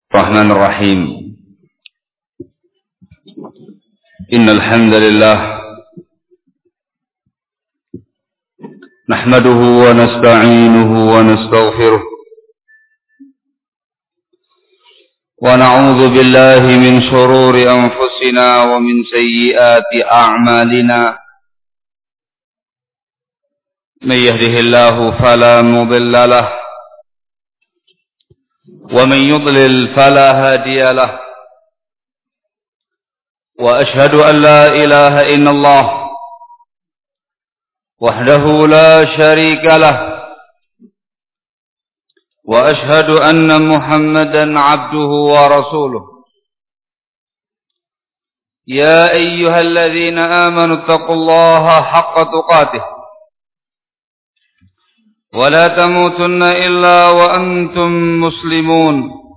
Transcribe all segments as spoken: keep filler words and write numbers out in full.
الرحمن الرحيم إن الحمد لله نحمده ونستعينه ونستغفره ونعوذ بالله من شرور أنفسنا ومن سيئات أعمالنا من يهده الله فلا مضل له ومن يضلل فلا هادي له وأشهد أن لا إله إلا الله وحده لا شريك له وأشهد أن محمدا عبده ورسوله يا أيها الذين آمنوا اتقوا الله حق تقاته ولا تموتن إلا وأنتم مسلمون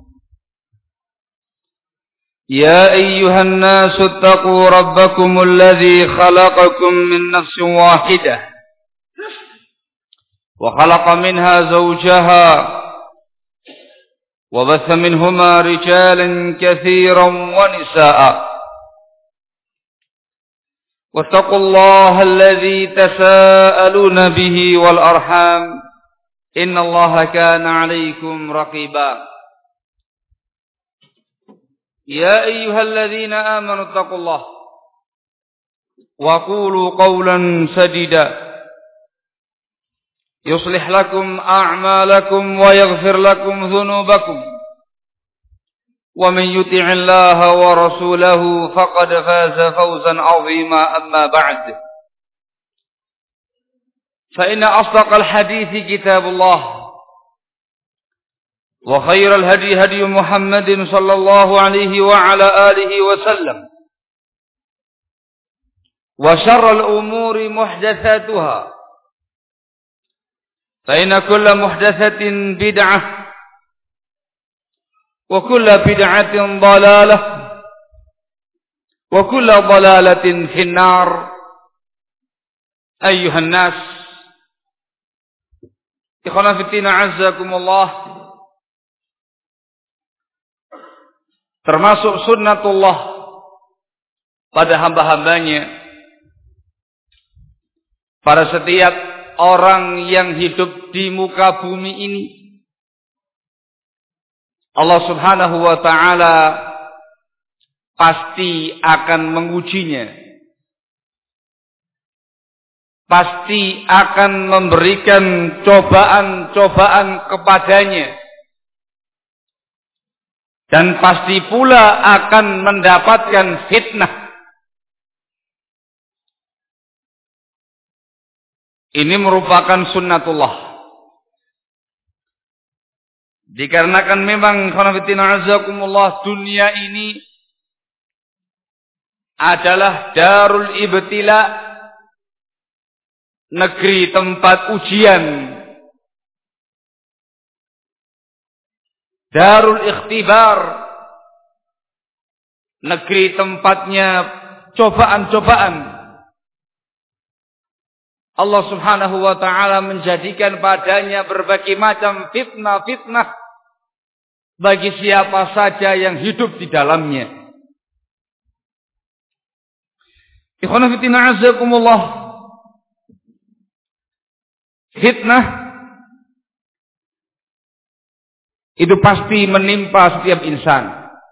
يا أيها الناس اتقوا ربكم الذي خلقكم من نفس واحدة وخلق منها زوجها وبث منهما رجالا كثيرا ونساء واتقوا الله الذي تساءلون به والأرحام إن الله كان عليكم رقيبا يا أيها الذين آمنوا اتقوا الله وقولوا قولا سديدا يصلح لكم أعمالكم ويغفر لكم ذنوبكم ومن يطع الله ورسوله فقد فاز فوزا عظيما أما بعد فإن أصدق الحديث كتاب الله وخير الهدي هدي محمد صلى الله عليه وعلى آله وسلم وشر الأمور محدثاتها فإن كل محدثة بدعة وكل بدعة ضلالة وكل ضلالة في النار أيها الناس إخوانا في الدين عزكم الله. Termasuk sunnatullah pada hamba-hambanya, pada setiap orang yang hidup di muka bumi ini, Allah subhanahu wa ta'ala pasti akan mengujinya, pasti akan memberikan cobaan-cobaan kepadanya, dan pasti pula akan mendapatkan fitnah. Ini merupakan sunnatullah. Dikarenakan memang khanafitina azakumullah, dunia ini adalah darul ibtila, negeri tempat ujian, darul ikhtibar, negeri tempatnya cobaan-cobaan. Allah subhanahu wa ta'ala menjadikan padanya berbagai macam fitnah-fitnah bagi siapa saja yang hidup di dalamnya. Ikhwan fillah azakumullah, fitnah itu pasti menimpa setiap insan.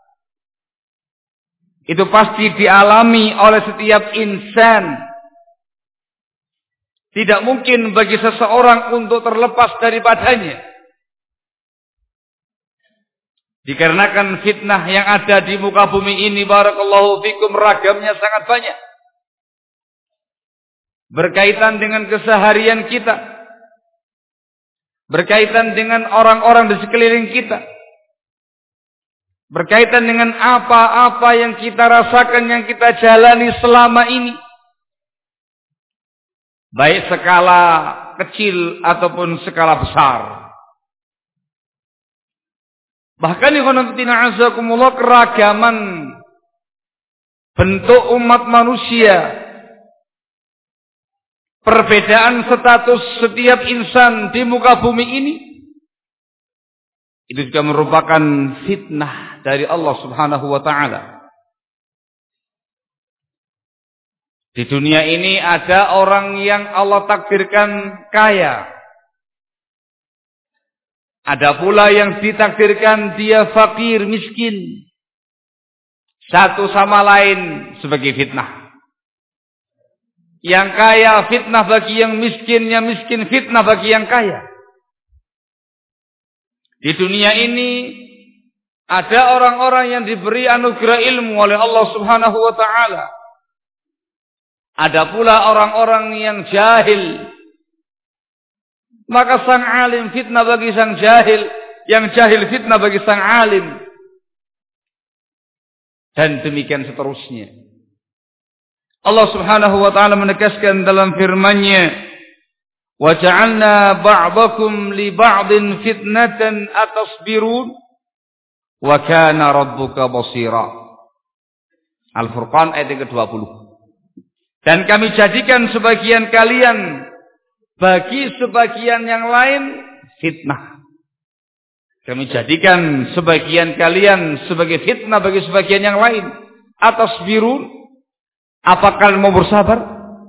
Itu pasti dialami oleh setiap insan. Tidak mungkin bagi seseorang untuk terlepas daripadanya. Dikarenakan fitnah yang ada di muka bumi ini, barakallahu fikum, ragamnya sangat banyak. Berkaitan dengan keseharian kita, berkaitan dengan orang-orang di sekeliling kita, berkaitan dengan apa-apa yang kita rasakan, yang kita jalani selama ini, baik skala kecil ataupun skala besar. Bahkan ikhwanatina azakumullah, keragaman bentuk umat manusia, perbedaan status setiap insan di muka bumi ini, itu juga merupakan fitnah dari Allah Subhanahu wa taala. Di dunia ini ada orang yang Allah takdirkan kaya. Ada pula yang ditakdirkan dia fakir, miskin. Satu sama lain sebagai fitnah. Yang kaya fitnah bagi yang miskin, yang miskin fitnah bagi yang kaya. Di dunia ini ada orang-orang yang diberi anugerah ilmu oleh Allah Subhanahu wa taala. Ada pula orang-orang yang jahil. Maka sang alim fitnah bagi sang jahil, yang jahil fitnah bagi sang alim. Dan demikian seterusnya. Allah Subhanahu wa taala menegaskan dalam firman-Nya, "Wa ja'alna ba'dakum li ba'din fitnatan atasbirun wa kana rabbuka basira." Al-Furqan ayat yang kedua puluh. Dan kami jadikan sebagian kalian bagi sebagian yang lain fitnah. Kami jadikan sebagian kalian sebagai fitnah bagi sebagian yang lain. Atasbirun, apakah kalian mau bersabar?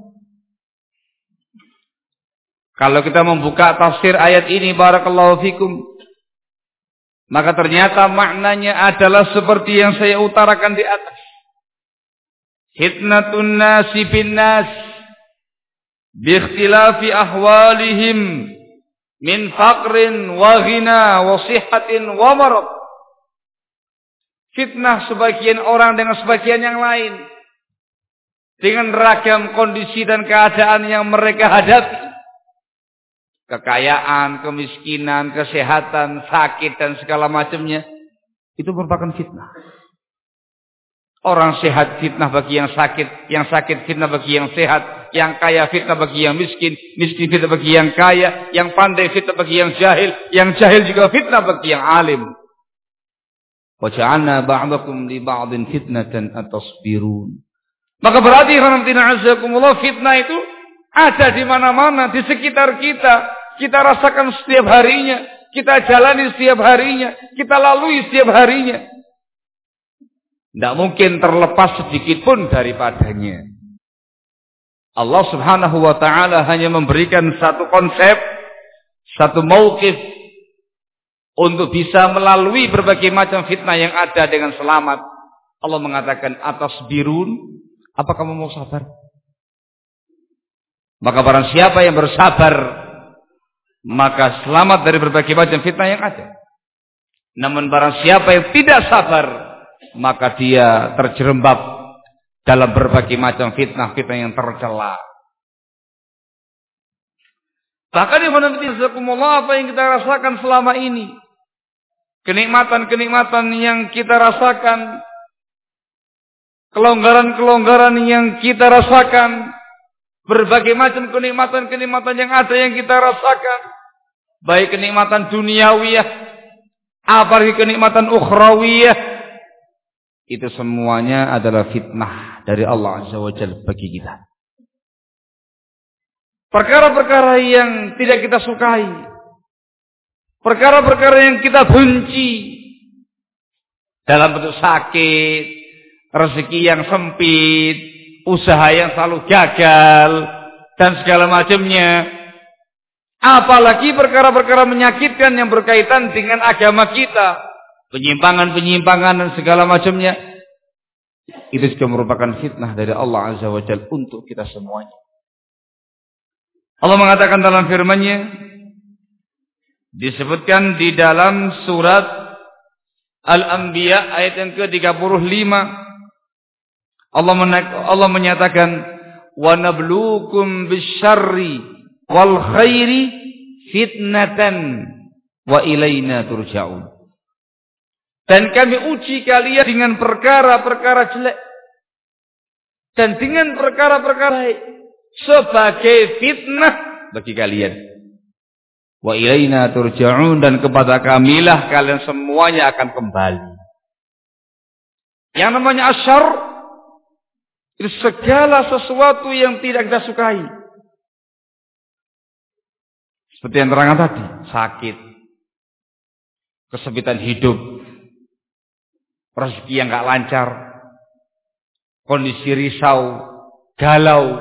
Kalau kita membuka tafsir ayat ini, barakallahu fikum, maka ternyata maknanya adalah seperti yang saya utarakan di atas. Fitnatun nasi bin nas biikhtilafi ahwalihim min faqrin wa ghina wa sihhatin wa marad. Fitnah sebagian orang dengan sebagian yang lain, dengan ragam kondisi dan keadaan yang mereka hadapi. Kekayaan, kemiskinan, kesehatan, sakit dan segala macamnya, itu merupakan fitnah. Orang sehat fitnah bagi yang sakit, yang sakit fitnah bagi yang sehat, yang kaya fitnah bagi yang miskin, miskin fitnah bagi yang kaya, yang pandai fitnah bagi yang jahil, yang jahil juga fitnah bagi yang alim. Wa ja'alna ba'dakum li ba'din fitnatan atasbirun. Maka berarti alhamdulillah fitnah itu ada di mana-mana, di sekitar kita. Kita rasakan setiap harinya, kita jalani setiap harinya, kita lalui setiap harinya. Tidak mungkin terlepas sedikit pun daripadanya. Allah Subhanahu wa taala hanya memberikan satu konsep, satu mauqif untuk bisa melalui berbagai macam fitnah yang ada dengan selamat. Allah mengatakan atasbirun, apa kamu mau sabar? Maka barang siapa yang bersabar, maka selamat dari berbagai macam fitnah yang ada. Namun barang siapa yang tidak sabar, maka dia terjerembab dalam berbagai macam fitnah-fitnah yang tercela. Bahkan apa yang kita rasakan selama ini, kenikmatan-kenikmatan yang kita rasakan, kelonggaran-kelonggaran yang kita rasakan, berbagai macam kenikmatan-kenikmatan yang ada yang kita rasakan, baik kenikmatan duniawiyah, apalagi kenikmatan ukhrawiyah, itu semuanya adalah fitnah dari Allah Azza wa Jalla bagi kita. Perkara-perkara yang tidak kita sukai, perkara-perkara yang kita benci, dalam bentuk sakit, rezeki yang sempit, usaha yang selalu gagal, dan segala macamnya. Apalagi perkara-perkara menyakitkan yang berkaitan dengan agama kita, penyimpangan-penyimpangan dan segala macamnya, itu juga merupakan fitnah dari Allah Azza wa Jalla untuk kita semuanya. Allah mengatakan dalam firman-Nya, disebutkan di dalam surat Al-Anbiya ayat yang ke tiga puluh lima, Allah, Allah menyatakan, wa nabluukum bisyarri wal khairi fitnatan wa ilaina turja'un. Dan kami uji kalian dengan perkara-perkara jelek dan dengan perkara-perkara baik sebagai fitnah bagi kalian. Wa ilaina turja'un, dan kepada kamilah kalian semuanya akan kembali. Yang namanya asyarr itu segala sesuatu yang tidak kita sukai. Seperti yang terangkan tadi, sakit, kesempitan hidup, rezeki yang gak lancar, kondisi risau, galau,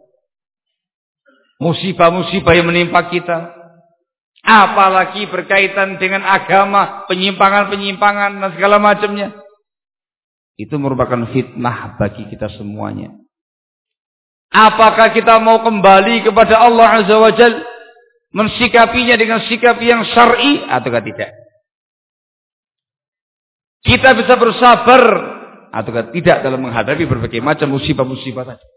musibah-musibah yang menimpa kita, apalagi berkaitan dengan agama, penyimpangan-penyimpangan dan segala macamnya, itu merupakan fitnah bagi kita semuanya. Apakah kita mau kembali kepada Allah Azza wa Jalla, mensikapinya dengan sikap yang syar'i ataukah tidak? Kita bisa bersabar ataukah tidak dalam menghadapi berbagai macam musibah-musibah tadi?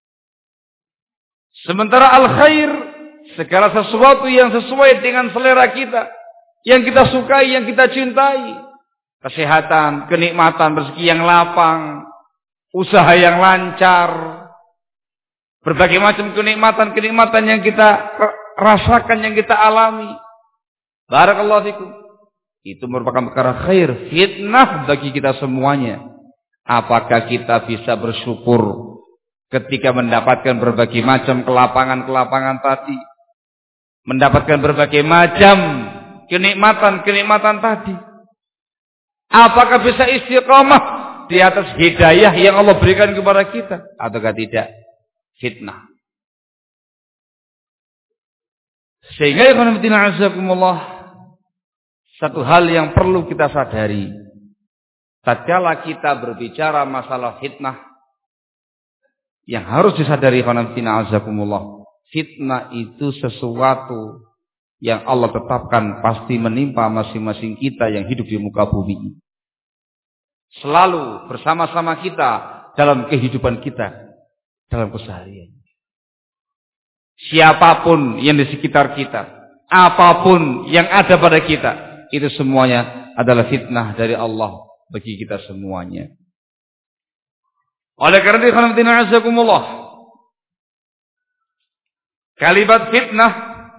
Sementara al-khair, segala sesuatu yang sesuai dengan selera kita, yang kita sukai, yang kita cintai, kesehatan, kenikmatan, rezeki yang lapang, usaha yang lancar, berbagai macam kenikmatan-kenikmatan yang kita rasakan, yang kita alami. Barakallahu fikum. Itu merupakan perkara khair, fitnah bagi kita semuanya. Apakah kita bisa bersyukur ketika mendapatkan berbagai macam kelapangan-kelapangan tadi, mendapatkan berbagai macam kenikmatan-kenikmatan tadi? Apakah bisa istiqamah di atas hidayah yang Allah berikan kepada kita ataukah tidak? Fitnah. Sehingga ikhwan fillah azakumullah, satu hal yang perlu kita sadari, tatkala kita berbicara masalah fitnah, yang harus disadari ikhwan fillah azakumullah, fitnah itu sesuatu yang Allah tetapkan pasti menimpa masing-masing kita yang hidup di muka bumi ini. Selalu bersama-sama kita dalam kehidupan kita, dalam keseharian. Siapapun yang di sekitar kita, apapun yang ada pada kita, itu semuanya adalah fitnah dari Allah bagi kita semuanya. Oleh karena itu, kalimat fitnah,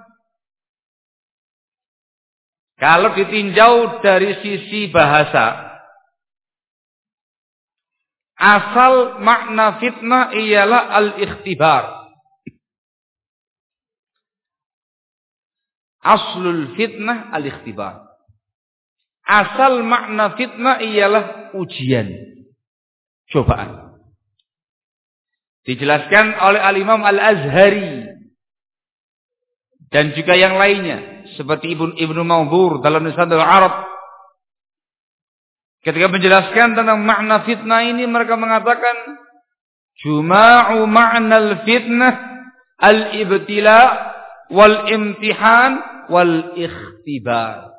kalau ditinjau dari sisi bahasa, asal makna fitnah ialah al-ikhtibar. Aslul fitnah al-ikhtibar. Asal makna fitnah ialah ujian, cobaan. Dijelaskan oleh Al-Imam Al-Azhari dan juga yang lainnya seperti Ibnu Ibnu Manzur dalam Lisanul Arab. Ketika menjelaskan tentang makna fitnah ini, mereka mengatakan juma'u ma'nal fitnah al-ibtila wal imtihan wal ikhtibar.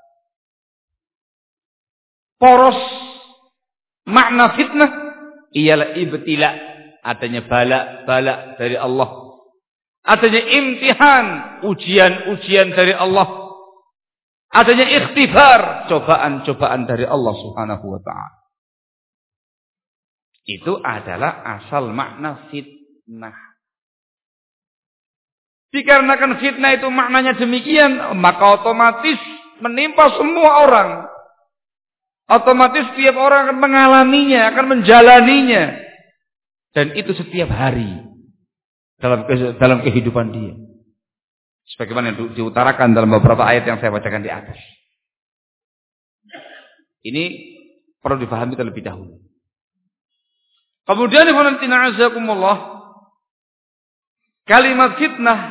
Poros makna fitnah ialah ibtila, adanya bala-bala dari Allah, adanya imtihan, ujian-ujian dari Allah, adanya ikhtibar, cobaan-cobaan dari Allah Subhanahu wa ta'ala. Itu adalah asal makna fitnah. Dikarenakan fitnah itu maknanya demikian, maka otomatis menimpa semua orang. Otomatis setiap orang akan mengalaminya, akan menjalaninya. Dan itu setiap hari dalam dalam kehidupan dia. Sebagaimana yang diutarakan dalam beberapa ayat yang saya bacakan di atas. Ini perlu difahami terlebih dahulu. Kemudian kalimat fitnah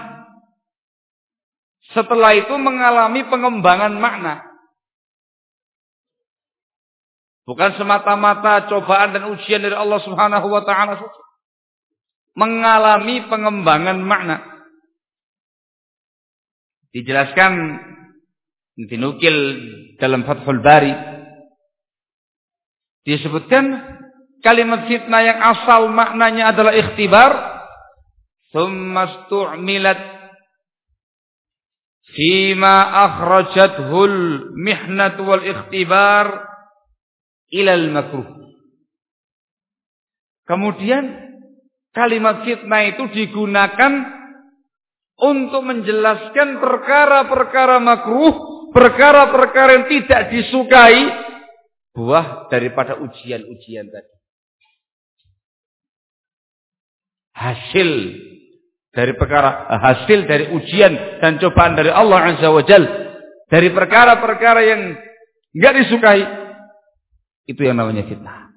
setelah itu mengalami pengembangan makna. Bukan semata-mata cobaan dan ujian dari Allah Subhanahu wa ta'ala saja. Mengalami pengembangan makna. Dijelaskan, dinukil dalam Fathul Bari, disebutkan kalimat fitnah yang asal maknanya adalah ikhtibar, thumma stu'milat fima akhrajathul mihnat wal ikhtibar ilal makruh. Kemudian kalimat fitnah itu digunakan untuk menjelaskan perkara-perkara makruh, perkara-perkara yang tidak disukai, buah daripada ujian-ujian tadi. Hasil dari perkara, hasil dari ujian dan cobaan dari Allah Azza wa Jalla, dari perkara-perkara yang enggak disukai, Itu yang namanya fitnah.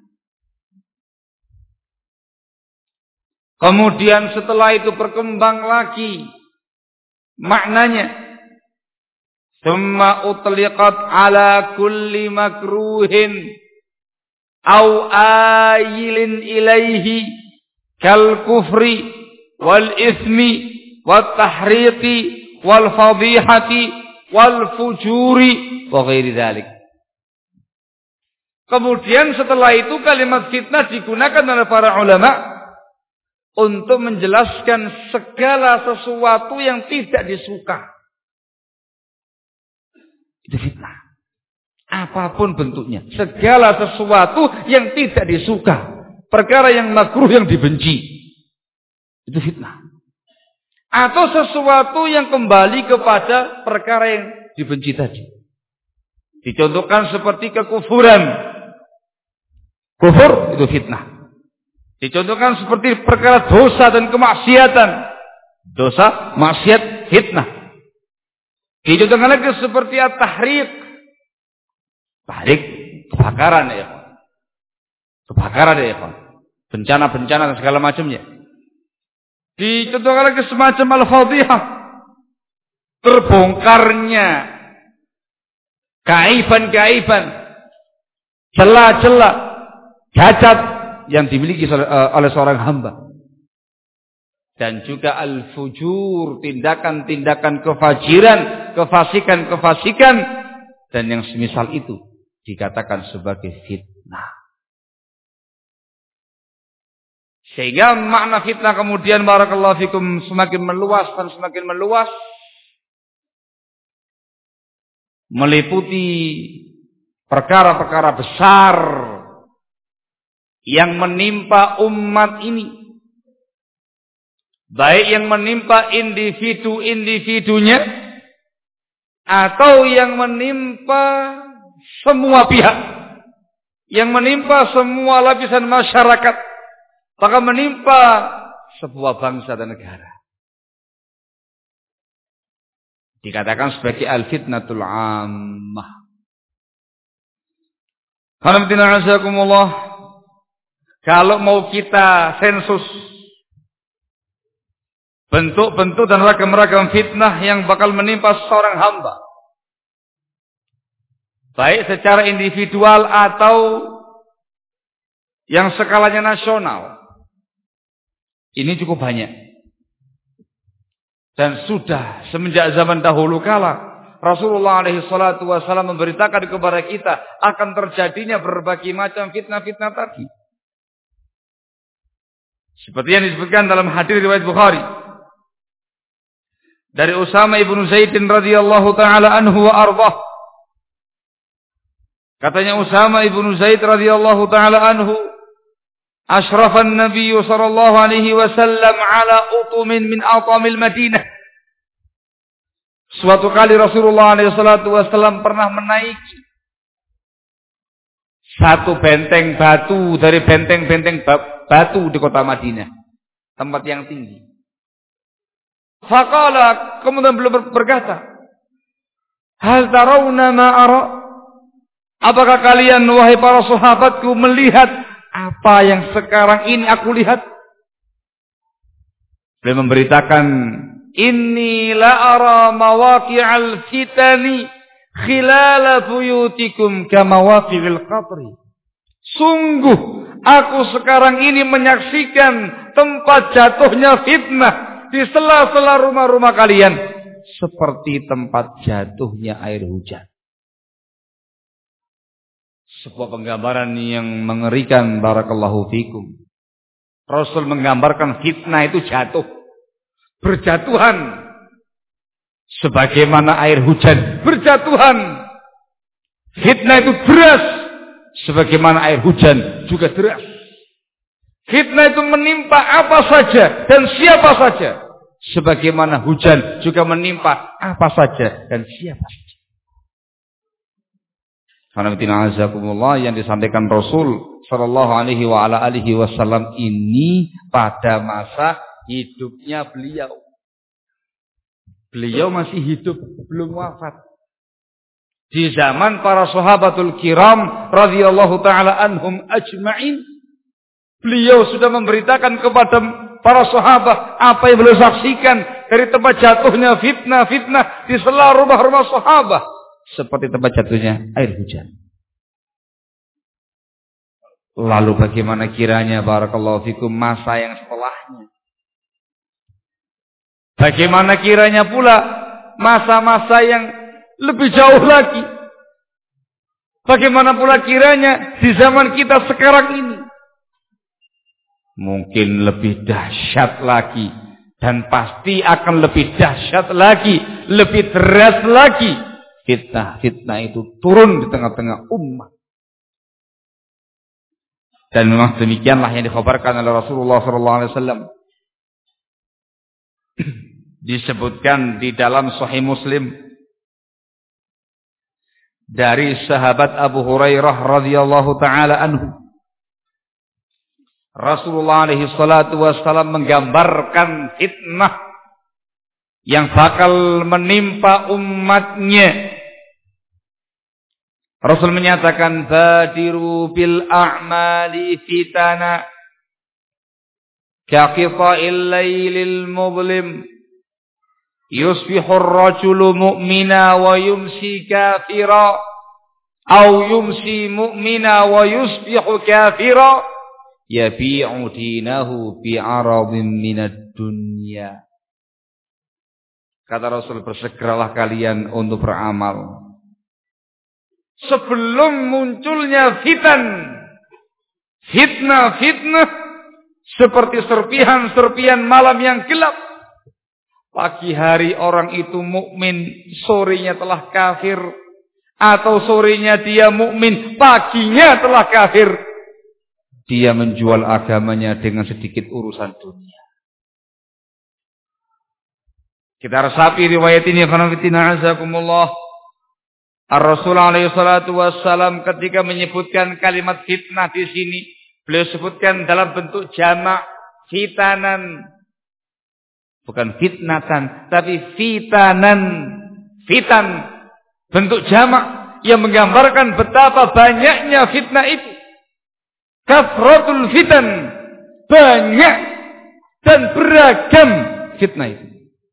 Kemudian setelah itu berkembang lagi maknanya. Thumma utliqat ala kulli makruhin aw ayilin ilaihi kal kufri wal ismi wat tahriqi wal fadihati wal fujuri wa ghairi dzalik. Kemudian setelah itu kalimat fitnah digunakan oleh para ulama untuk menjelaskan segala sesuatu yang tidak disuka. Itu fitnah. Apapun bentuknya. Segala sesuatu yang tidak disuka. Perkara yang makruh, yang dibenci. Itu fitnah. Atau sesuatu yang kembali kepada perkara yang dibenci tadi. Dicontohkan seperti kekufuran. Kufur itu fitnah. Dicontohkan seperti perkara dosa dan kemaksiatan. Dosa, maksiat, fitnah. Dicontohkan lagi seperti at-tahriq. Tahriq, kebakaran ya. Kebakaran ya. Bencana-bencana dan segala macamnya. Dicontohkan lagi semacam al-fadhihah. Terbongkarnya keaiban-keaiban, celah-celah, cacat yang dimiliki oleh seorang hamba. Dan juga al-fujur, tindakan-tindakan kefajiran, kefasikan-kefasikan, dan yang semisal itu dikatakan sebagai fitnah. Sehingga makna fitnah kemudian barakallahu fikum semakin meluas dan semakin meluas, meliputi perkara-perkara besar yang menimpa umat ini. Baik yang menimpa individu-individunya atau yang menimpa semua pihak. Yang menimpa semua lapisan masyarakat. Bahkan menimpa sebuah bangsa dan negara. Dikatakan sebagai al-fitnatul ammah. Alhamdulillah. Kalau mau kita sensus bentuk-bentuk dan ragam-ragam fitnah yang bakal menimpa seorang hamba, baik secara individual atau yang skalanya nasional, ini cukup banyak. Dan sudah semenjak zaman dahulu kala Rasulullah alaihi salatu wasallam memberitakan kepada kita akan terjadinya berbagai macam fitnah-fitnah tadi. Seperti yang disebutkan dalam hadis riwayat Bukhari dari Usama ibnu Zaid radhiyallahu taala anhu wa ardhah. Katanya Usama ibnu Zaid radhiyallahu taala anhu, asyrafan Nabi sallallahu alaihi wasallam ala utumin min atamil Madinah. Suatu kali Rasulullah alaihi salatu wasallam pernah menaiki satu benteng batu dari benteng-benteng batu di kota Madinah, tempat yang tinggi. Faqala, kemudian beliau berkata, hal tarawna ma ara? Apakah kalian wahai para sahabatku melihat apa yang sekarang ini aku lihat? Beliau memberitakan, inni la ara mawaqi'al fitani khilala buyutikum kama waqi'il qatri. Sungguh aku sekarang ini menyaksikan tempat jatuhnya fitnah di sela-sela rumah-rumah kalian seperti tempat jatuhnya air hujan. Sebuah penggambaran yang mengerikan barakallahu fikum. Rasul menggambarkan fitnah itu jatuh, berjatuhan sebagaimana air hujan berjatuhan. Fitnah itu deras sebagaimana air hujan juga deras. Fitnah itu menimpa apa saja dan siapa saja, sebagaimana hujan juga menimpa apa saja dan siapa saja. Alhamdulillah, yang disampaikan Rasul sallallahu alaihi wa ala alihi wasallam ini pada masa hidupnya beliau. Beliau masih hidup, belum wafat. Di zaman para sahabatul kiram radhiyallahu taala anhum ajma'in, beliau sudah memberitakan kepada para sahabat apa yang beliau saksikan dari tempat jatuhnya fitnah-fitnah di sela rumah-rumah sahabat, seperti tempat jatuhnya air hujan. Lalu bagaimana kiranya barakallahu fikum masa yang setelahnya? Bagaimana kiranya pula masa-masa yang lebih jauh lagi? Bagaimana pula kiranya di zaman kita sekarang ini? Mungkin lebih dahsyat lagi, dan pasti akan lebih dahsyat lagi, lebih deras lagi. Fitnah-fitnah itu turun di tengah-tengah umat. Dan memang demikianlah yang dikhabarkan oleh Rasulullah sallallahu alaihi wasallam. Disebutkan di dalam Sahih Muslim dari sahabat Abu Hurairah radhiyallahu taala anhu, Rasulullah alaihi salatu wassalam menggambarkan fitnah yang bakal menimpa umatnya. Rasul menyatakan, badiru bil a'mali fitana kaqita'il laylil mudlim yusbihu ar-rajulu mu'mina wa yumsi kafira aw yumsi mu'mina wa yusbihu kafira yabi'u dinahu bi'aradin minad dunya. Kata Rasul, bersegeralah kalian untuk beramal sebelum munculnya fitan, fitnah-fitnah seperti serpihan-serpihan malam yang gelap. Pagi hari orang itu mukmin, sorenya telah kafir, atau sorenya dia mukmin, paginya telah kafir. Dia menjual agamanya dengan sedikit urusan dunia. Kita resapi riwayat ini karena fitnah azakumullah. Ar-Rasul alaihi salatu wassalam ketika menyebutkan kalimat fitnah di sini, beliau sebutkan dalam bentuk jamak fitanan. Bukan fitnatan, tapi fitanan. Fitan, bentuk jamak yang menggambarkan betapa banyaknya fitnah itu. Kafratul fitan, banyak dan beragam fitnah itu.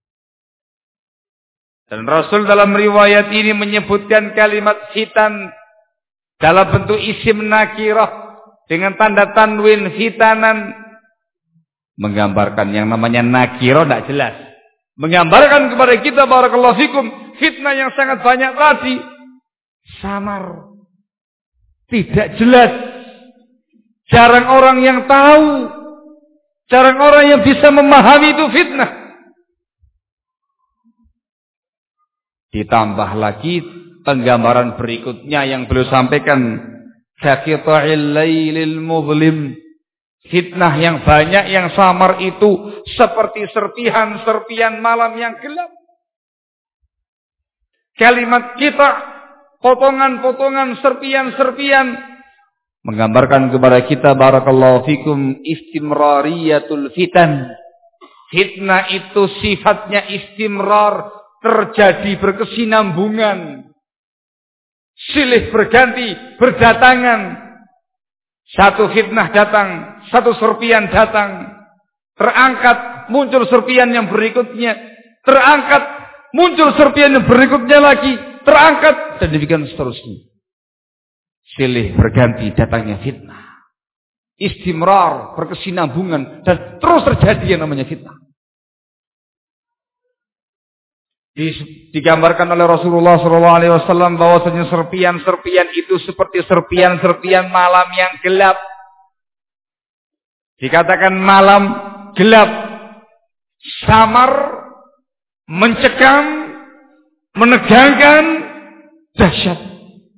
Dan Rasul dalam riwayat ini menyebutkan kalimat fitan dalam bentuk isim nakirah dengan tanda tanwin fitanan, menggambarkan yang namanya nakirah tidak jelas. Menggambarkan kepada kita barakallahu fikum fitnah yang sangat banyak tadi samar, tidak jelas. Jarang orang yang tahu, jarang orang yang bisa memahami itu fitnah. Ditambah lagi penggambaran berikutnya yang beliau sampaikan, kaqita'il laylil mudlim, fitnah yang banyak yang samar itu seperti serpihan-serpihan malam yang gelap. Kalimat kita, potongan-potongan serpihan-serpihan, menggambarkan kepada kita barakallahu fikum istimrariyatul fitan. Fitnah itu sifatnya istimrar, terjadi berkesinambungan, silih berganti, berdatangan. Satu fitnah datang, satu serpian datang, terangkat, muncul serpian yang berikutnya, terangkat, muncul serpian yang berikutnya lagi, terangkat, dan demikian seterusnya. Silih berganti datangnya fitnah, istimrar, berkesinambungan, dan terus terjadi yang namanya fitnah. Digambarkan oleh Rasulullah shallallahu alaihi wasallam bahwasanya serpian-serpian itu seperti serpian-serpian malam yang gelap. Dikatakan malam gelap, samar, mencekam, menegangkan, dahsyat.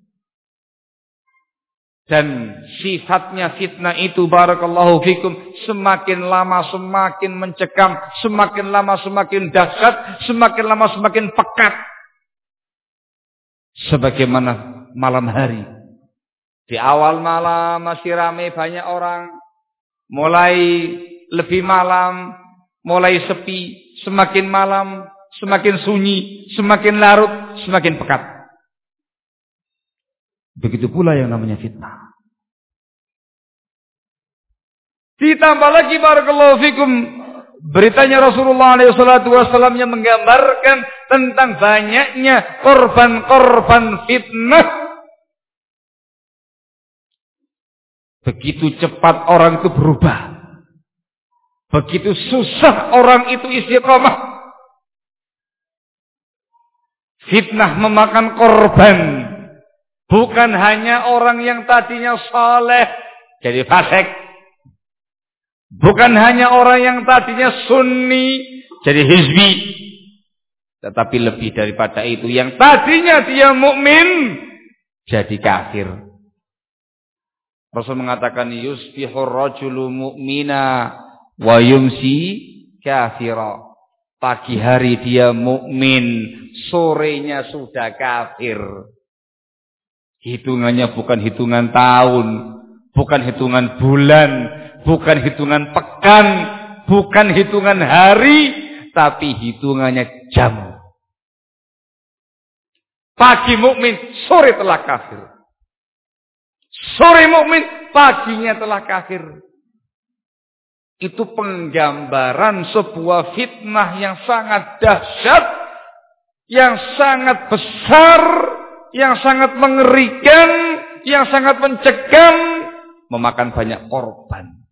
Dan sifatnya fitnah itu barakallahu fikum semakin lama semakin mencekam, semakin lama semakin dahsyat, semakin lama semakin pekat. Sebagaimana malam hari. Di awal malam masih ramai banyak orang, mulai lebih malam, mulai sepi, semakin malam, semakin sunyi, semakin larut, semakin pekat. Begitu pula yang namanya fitnah. Ditambah lagi barakallahu fikum, beritanya Rasulullah shallallahu alaihi wasallam yang menggambarkan tentang banyaknya korban-korban fitnah. Begitu cepat orang itu berubah. Begitu susah orang itu istiqomah. Fitnah memakan korban. Bukan hanya orang yang tadinya saleh jadi fasik. Bukan hanya orang yang tadinya sunni jadi hizbi. Tetapi lebih daripada itu, yang tadinya dia mukmin jadi kafir. Rasul mengatakan yusbihur rajulu mu'mina wa yumsi kafira. Pagi hari dia mukmin, sorenya sudah kafir. Hitungannya bukan hitungan tahun, bukan hitungan bulan, bukan hitungan pekan, bukan hitungan hari, tapi hitungannya jam. Pagi mukmin, sore telah kafir. Sore mukmin, paginya telah kafir. Itu penggambaran sebuah fitnah yang sangat dahsyat, yang sangat besar, yang sangat mengerikan, yang sangat mencekam, memakan banyak korban.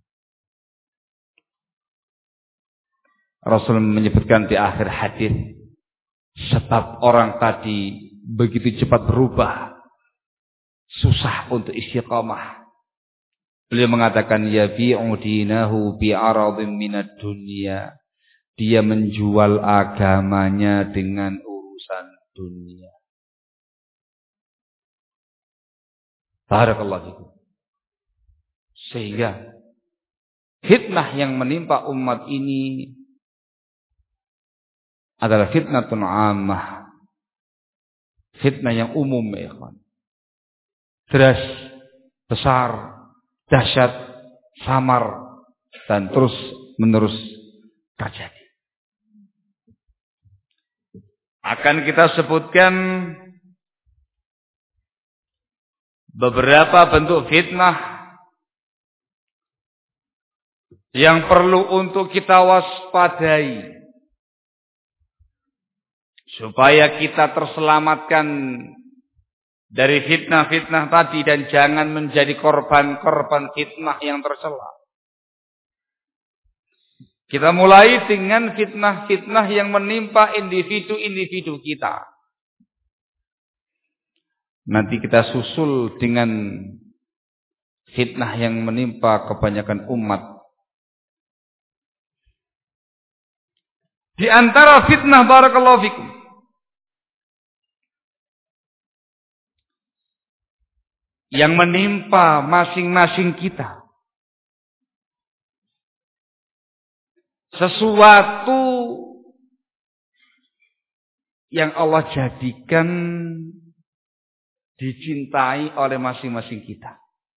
Rasul menyebutkan di akhir hadis, sebab orang tadi begitu cepat berubah, susah untuk istiqamah. Beliau mengatakan yabi'u dinahu bi'aradin minad dunya. Dia menjual agamanya dengan urusan dunia. Barakallahu fikum. Sehingga fitnah yang menimpa umat ini adalah fitnatun ammah. Fitnah yang umum, ya ikhwan. Deras, besar, dahsyat, samar, dan terus menerus terjadi. Akan kita sebutkan beberapa bentuk fitnah yang perlu untuk kita waspadai supaya kita terselamatkan dari fitnah-fitnah tadi dan jangan menjadi korban-korban fitnah yang tercela. Kita mulai dengan fitnah-fitnah yang menimpa individu-individu kita. Nanti kita susul dengan fitnah yang menimpa kebanyakan umat. Di antara fitnah barakallahu fikum yang menimpa masing-masing kita, sesuatu yang Allah jadikan dicintai oleh masing-masing kita.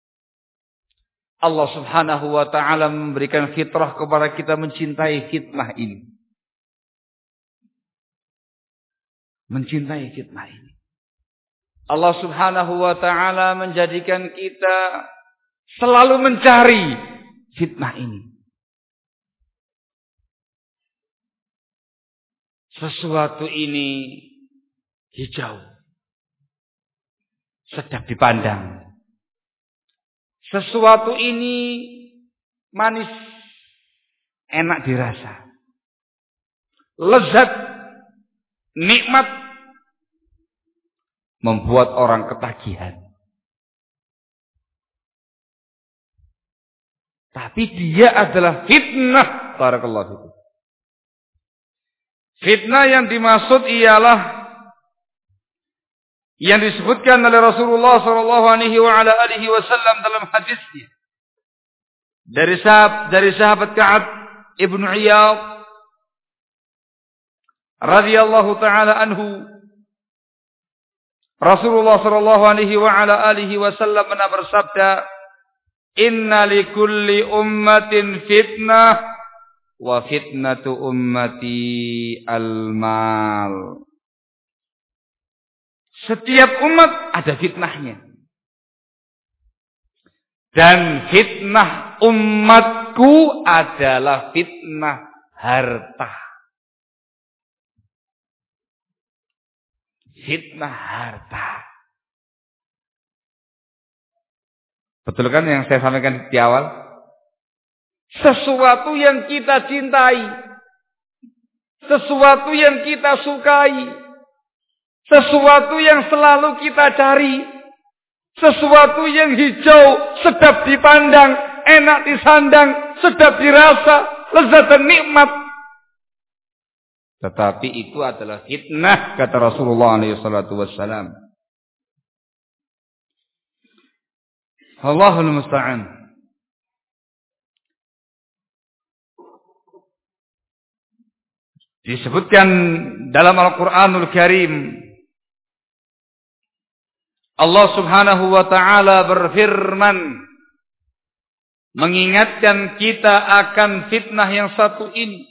Allah subhanahu wa ta'ala memberikan fitrah kepada kita mencintai fitnah ini. Mencintai fitnah ini. Allah subhanahu wa ta'ala menjadikan kita selalu mencari fitnah ini. Sesuatu ini hijau, sedap dipandang. Sesuatu ini manis, enak dirasa. Lezat, nikmat, membuat orang ketagihan. Tapi dia adalah fitnah. Barakallahu fikum. Fitnah yang dimaksud ialah yang disebutkan oleh Rasulullah sallallahu alaihi wasallam dalam hadisnya dari sahabat dari sahabat Ka'ab ibnu Iyad radhiyallahu taala anhu. Rasulullah sallallahu alaihi wa ala alihi wasallam pernah bersabda, "Inna likulli ummatin fitnah wa fitnatu ummati al-mal." Setiap umat ada fitnahnya. Dan fitnah umatku adalah fitnah harta. Fitnah harta. Betul kan yang saya sampaikan di awal? Sesuatu yang kita cintai, sesuatu yang kita sukai, sesuatu yang selalu kita cari, sesuatu yang hijau, sedap dipandang, enak disandang, sedap dirasa, lezat dan nikmat. Tetapi itu adalah fitnah, kata Rasulullah alaihi salatu wassalam. Allahul musta'an. Disebutkan dalam Al-Quranul Karim, Allah subhanahu wa ta'ala berfirman, mengingatkan kita akan fitnah yang satu ini.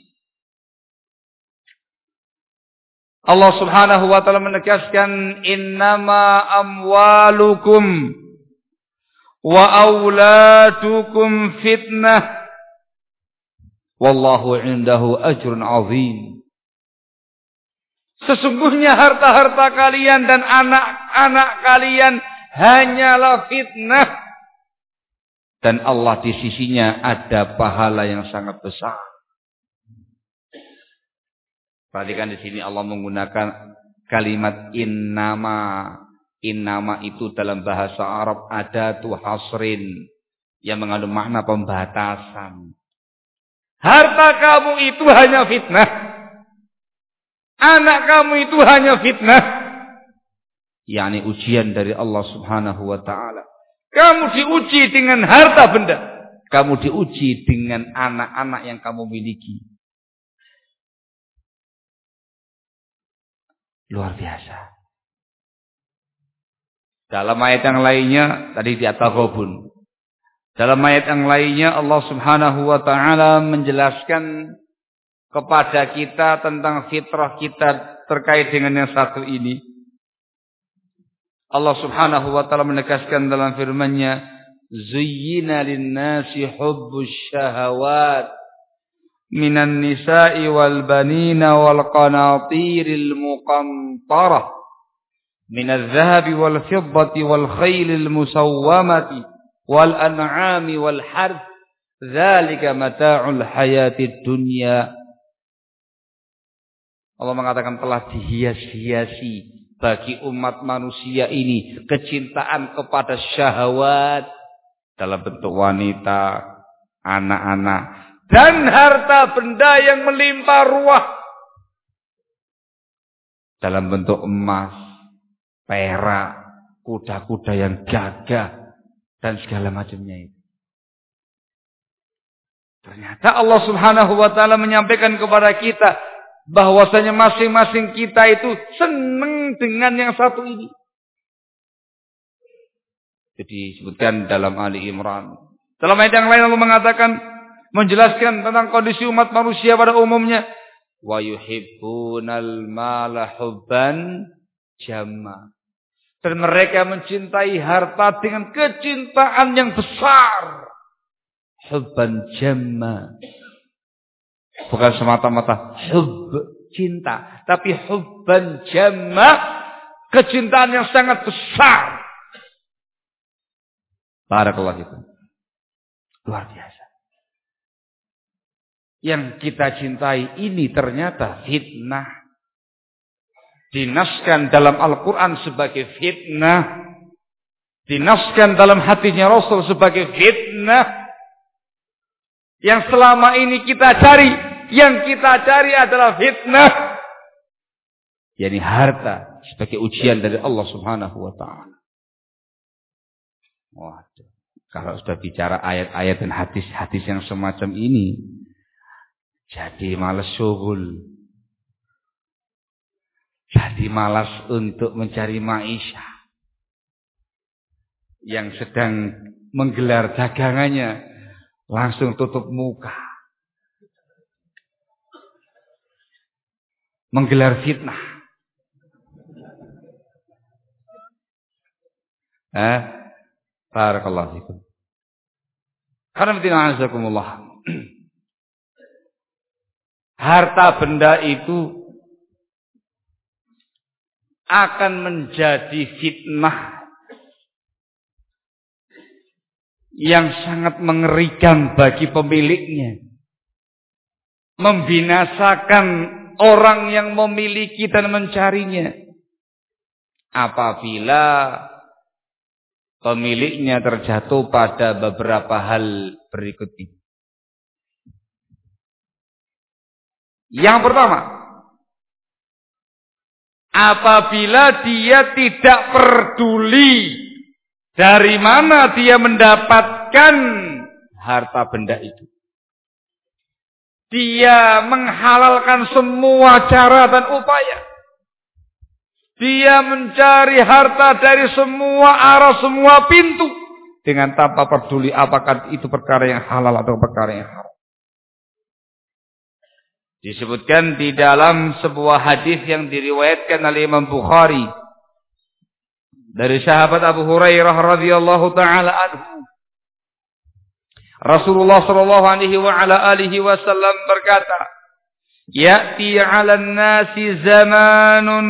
Allah subhanahu wa ta'ala menegaskan, innama amwalukum wa auladukum fitnah, wallahu indahu ajrun azim. Sesungguhnya harta-harta kalian dan anak-anak kalian hanyalah fitnah. Dan Allah di sisinya ada pahala yang sangat besar. Perhatikan di sini Allah menggunakan kalimat innama. Innama itu dalam bahasa Arab adatu hasrin, yang mengandung makna pembatasan. Harta kamu itu hanya fitnah. Anak kamu itu hanya fitnah. yakni ujian dari Allah Subhanahu wa taala. Kamu diuji dengan harta benda. Kamu diuji dengan anak-anak yang kamu miliki. Luar biasa. Dalam ayat yang lainnya tadi di At-Taghabun. Dalam ayat yang lainnya Allah Subhanahu wa taala menjelaskan kepada kita tentang fitrah kita terkait dengan yang satu ini. Allah Subhanahu wa taala menegaskan dalam firman-Nya, "Zuyyina lin-nasi hubbus syahawat minan nisa'i wal banina wal qanatiril muqantarah minadh dhahabi wal fiddati wal khaylil musawwamati wal an'ami wal harth, dzalika mata'ul hayatid dunya." Allah mengatakan telah dihias-hiasi bagi umat manusia ini kecintaan kepada syahwat dalam bentuk wanita, anak-anak, dan harta benda yang melimpah ruah dalam bentuk emas, perak, kuda-kuda yang gagah, dan segala macamnya itu. Ternyata Allah Subhanahu wa taala menyampaikan kepada kita bahwasanya masing-masing kita itu senang dengan yang satu ini. Jadi disebutkan dalam Ali Imran. Dalam ayat yang lain Allah mengatakan, menjelaskan tentang kondisi umat manusia pada umumnya, wa yuhibbunal mala hubban jamma. Dan mereka mencintai harta dengan kecintaan yang besar. Hubban jamma. Bukan semata-mata hub, cinta, tapi hubban jamma, kecintaan yang sangat besar. Barakallahu fikum. Luar biasa. Yang kita cintai ini ternyata fitnah. Dinaskan dalam Al-Quran sebagai fitnah. Dinaskan dalam hatinya Rasul sebagai fitnah. Yang selama ini kita cari, yang kita cari adalah fitnah. Yani harta sebagai ujian dari Allah Subhanahu wa taala. Waduh, kalau sudah bicara ayat-ayat dan hadis-hadis yang semacam ini, jadi malas syughul. Jadi malas untuk mencari maisha. Yang sedang menggelar dagangannya langsung tutup muka. Menggelar fitnah. Eh, barakallahu fikum. Harta benda itu akan menjadi fitnah yang sangat mengerikan bagi pemiliknya. Membinasakan orang yang memiliki dan mencarinya. Apabila pemiliknya terjatuh pada beberapa hal berikut ini. Yang pertama, apabila dia tidak peduli dari mana dia mendapatkan harta benda itu. Dia menghalalkan semua cara dan upaya. Dia mencari harta dari semua arah, semua pintu. Dengan tanpa peduli apakah itu perkara yang halal atau perkara yang haram. Disebutkan di dalam sebuah hadis yang diriwayatkan oleh Imam Bukhari. Dari sahabat Abu Hurairah radhiyallahu ta'ala anhu. Rasulullah sallallahu alaihi wa ala alihi wasallam berkata, "Ya'ti 'alan nasi zamanun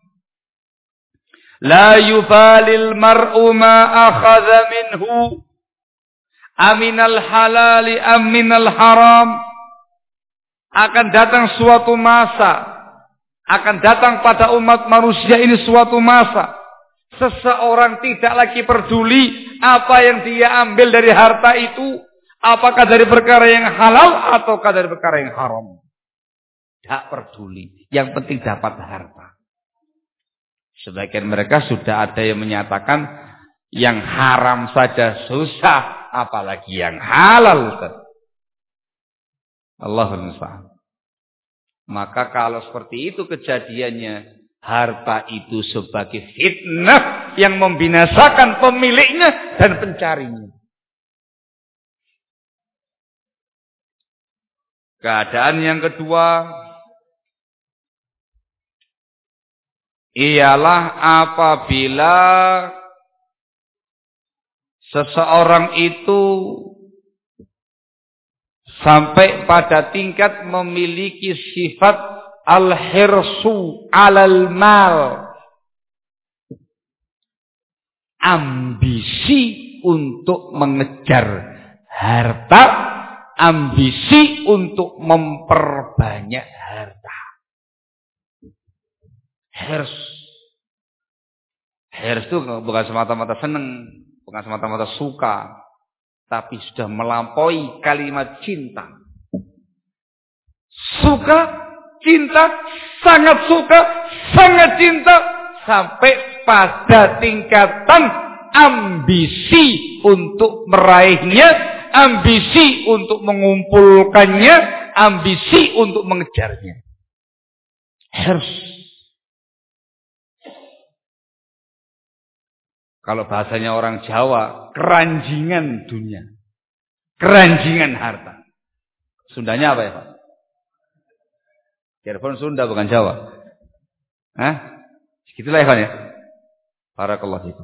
la yubalil mar'u ma akhadha minhu aminal halali aminal haram." Akan datang suatu masa, akan datang pada umat manusia ini suatu masa, seseorang tidak lagi peduli apa yang dia ambil dari harta itu, apakah dari perkara yang halal ataukah dari perkara yang haram. Tidak peduli, yang penting dapat harta. Sebagian mereka sudah ada yang menyatakan yang haram saja susah, apalagi yang halal. Allahul musta'an. Maka kalau seperti itu kejadiannya, harta itu sebagai fitnah yang membinasakan pemiliknya dan pencarinya. Keadaan yang kedua ialah apabila seseorang itu sampai pada tingkat memiliki sifat al-hirsu alal mal. Ambisi untuk mengejar harta, ambisi untuk memperbanyak harta. Hirs. Hirs itu bukan semata-mata senang, bukan semata-mata suka, tapi sudah melampaui kalimat cinta. Suka, cinta, sangat suka, sangat cinta, sampai pada tingkatan ambisi untuk meraihnya, ambisi untuk mengumpulkannya, ambisi untuk mengejarnya. Hirs. Kalau bahasanya orang Jawa, keranjingan dunia. Keranjingan harta. Sundanya apa ya Pak? Cirebon Sunda bukan Jawa. Hah? Segitulah ya Pak ya. Barakallahu fikum.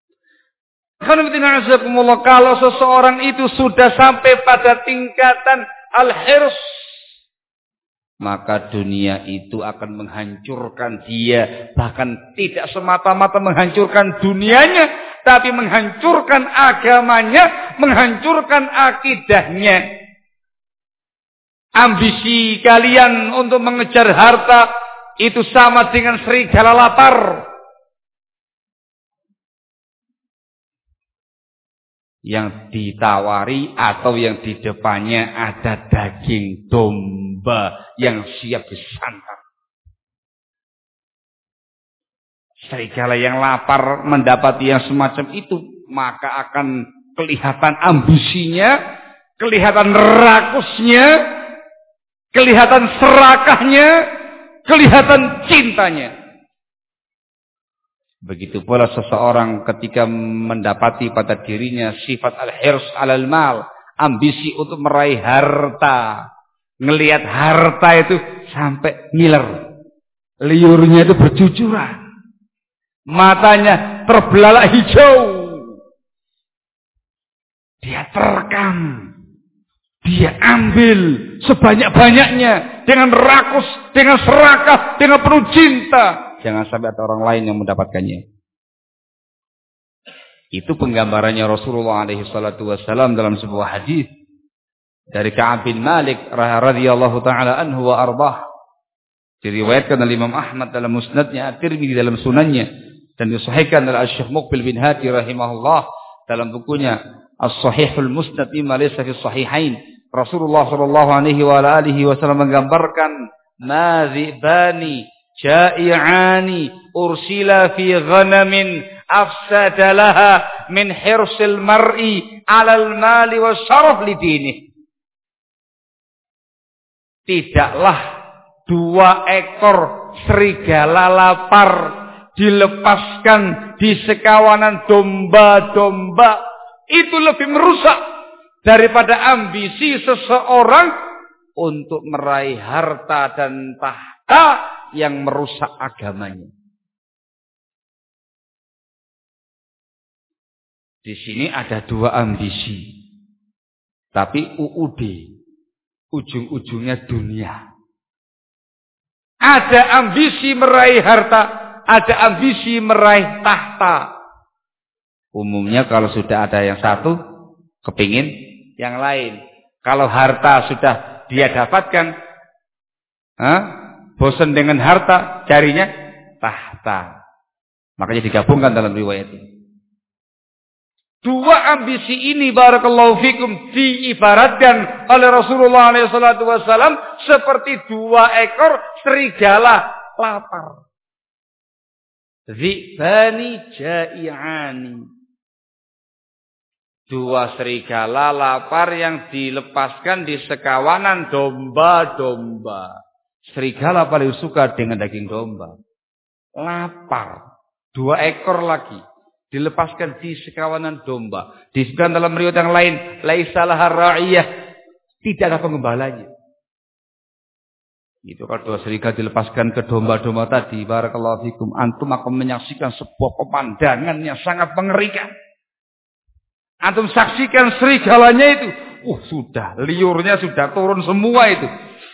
Kalau seseorang itu sudah sampai pada tingkatan al-hirs, maka dunia itu akan menghancurkan dia. Bahkan tidak semata-mata menghancurkan dunianya, tapi menghancurkan agamanya, menghancurkan akidahnya. Ambisi kalian untuk mengejar harta itu sama dengan serigala lapar. Yang ditawari atau yang di depannya ada daging domba yang siap disantap. Serigala yang lapar mendapati yang semacam itu, maka akan kelihatan ambisinya, kelihatan rakusnya, kelihatan serakahnya, kelihatan cintanya. Begitu pula seseorang ketika mendapati pada dirinya sifat al-hirs alal mal, ambisi untuk meraih harta. Ngelihat harta itu sampai ngiler. Liurnya itu bercucuran. Matanya terbelalak hijau. Dia terekam. dia ambil sebanyak-banyaknya dengan rakus, dengan serakah, dengan penuh cinta. Jangan sampai ada orang lain yang mendapatkannya. Itu penggambarannya Rasulullah alaihi salatu wassalam dalam sebuah hadis dari Ka'ab bin Malik radhiyallahu taala anhu wa arbah. Diriwayatkan oleh Imam Ahmad dalam musnadnya, At-Tirmidzi dalam sunannya, dan disahihkan oleh Syekh Muqbil bin Hadi rahimahullah dalam bukunya As-Sahihul Musnad mimma laysa fi Sahihain. Rasulullah sallallahu alaihi wa alihi wasallam menggambarkan mazibani ja'i'ani ursila fi ghanamin afsada laha min hirsil mar'i 'alal mali wasyaraf lidini. Tidaklah dua ekor serigala lapar dilepaskan di sekawanan domba-domba itu lebih merusak daripada ambisi seseorang untuk meraih harta dan tahta yang merusak agamanya. Di sini ada dua ambisi, tapi U U D ujung-ujungnya dunia. Ada ambisi meraih harta, ada ambisi meraih tahta. Umumnya kalau sudah ada yang satu, kepingin yang lain. Kalau harta sudah dia dapatkan, huh? bosan dengan harta, carinya tahta. Makanya digabungkan dalam riwayat ini. Dua ambisi ini barakallahu fikum diibaratkan oleh Rasulullah shallallahu alaihi wasallam seperti dua ekor serigala lapar. Dzibani ja'i'ani. Dua serigala lapar yang dilepaskan di sekawanan domba-domba. Serigala paling suka dengan daging domba. Lapar. Dua ekor lagi. Dilepaskan di sekawanan domba. Disebutkan dalam riwayat yang lain, laisalah ra'iyah, tidak ada pengembalanya. Itu kalau dua serigala dilepaskan ke domba-domba tadi, barakallahu fikum, antum akan menyaksikan sebuah pemandangan yang sangat mengerikan. Antum saksikan serigalanya itu, uh sudah liurnya sudah turun semua itu.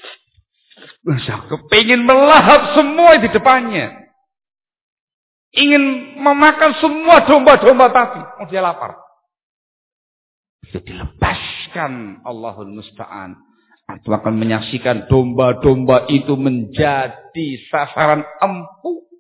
Kepingin melahap semua di depannya. Ingin memakan semua domba-domba tadi. Oh, dia lapar. Bisa dilepaskan, Allahul Musta'an. Atau akan menyaksikan domba-domba itu menjadi sasaran empuk.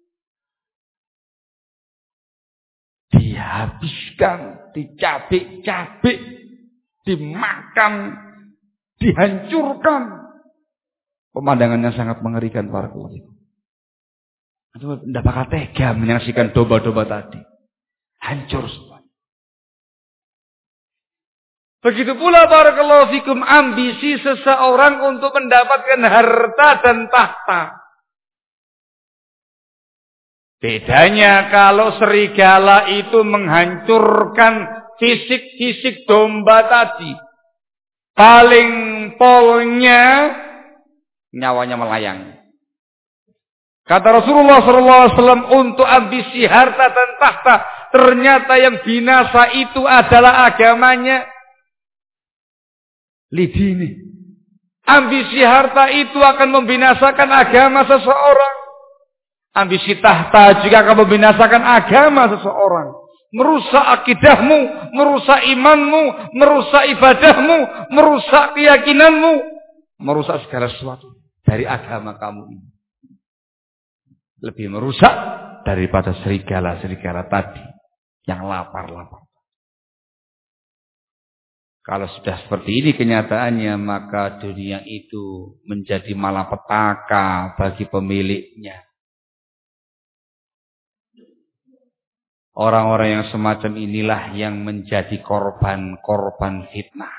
Dihabiskan, dicabik-cabik, dimakan, dihancurkan. Pemandangan yang sangat mengerikan para keluarga. Tidak bakal tega menyaksikan domba-domba tadi. Hancur semua. Begitu pula barakallahu fikum ambisi seseorang untuk mendapatkan harta dan tahta. Bedanya kalau serigala itu menghancurkan fisik-fisik domba tadi. Paling polnya nyawanya melayang. Kata Rasulullah shallallahu alaihi wasallam untuk ambisi harta dan tahta, ternyata yang binasa itu adalah agamanya. Lidini. Ambisi harta itu akan membinasakan agama seseorang. Ambisi tahta juga akan membinasakan agama seseorang. Merusak akidahmu, merusak imanmu, merusak ibadahmu, merusak keyakinanmu, merusak segala sesuatu dari agama kamu ini. Lebih merusak daripada serigala-serigala tadi yang lapar-lapar. Kalau sudah seperti ini kenyataannya, maka dunia itu menjadi malapetaka bagi pemiliknya. Orang-orang yang semacam inilah yang menjadi korban-korban fitnah.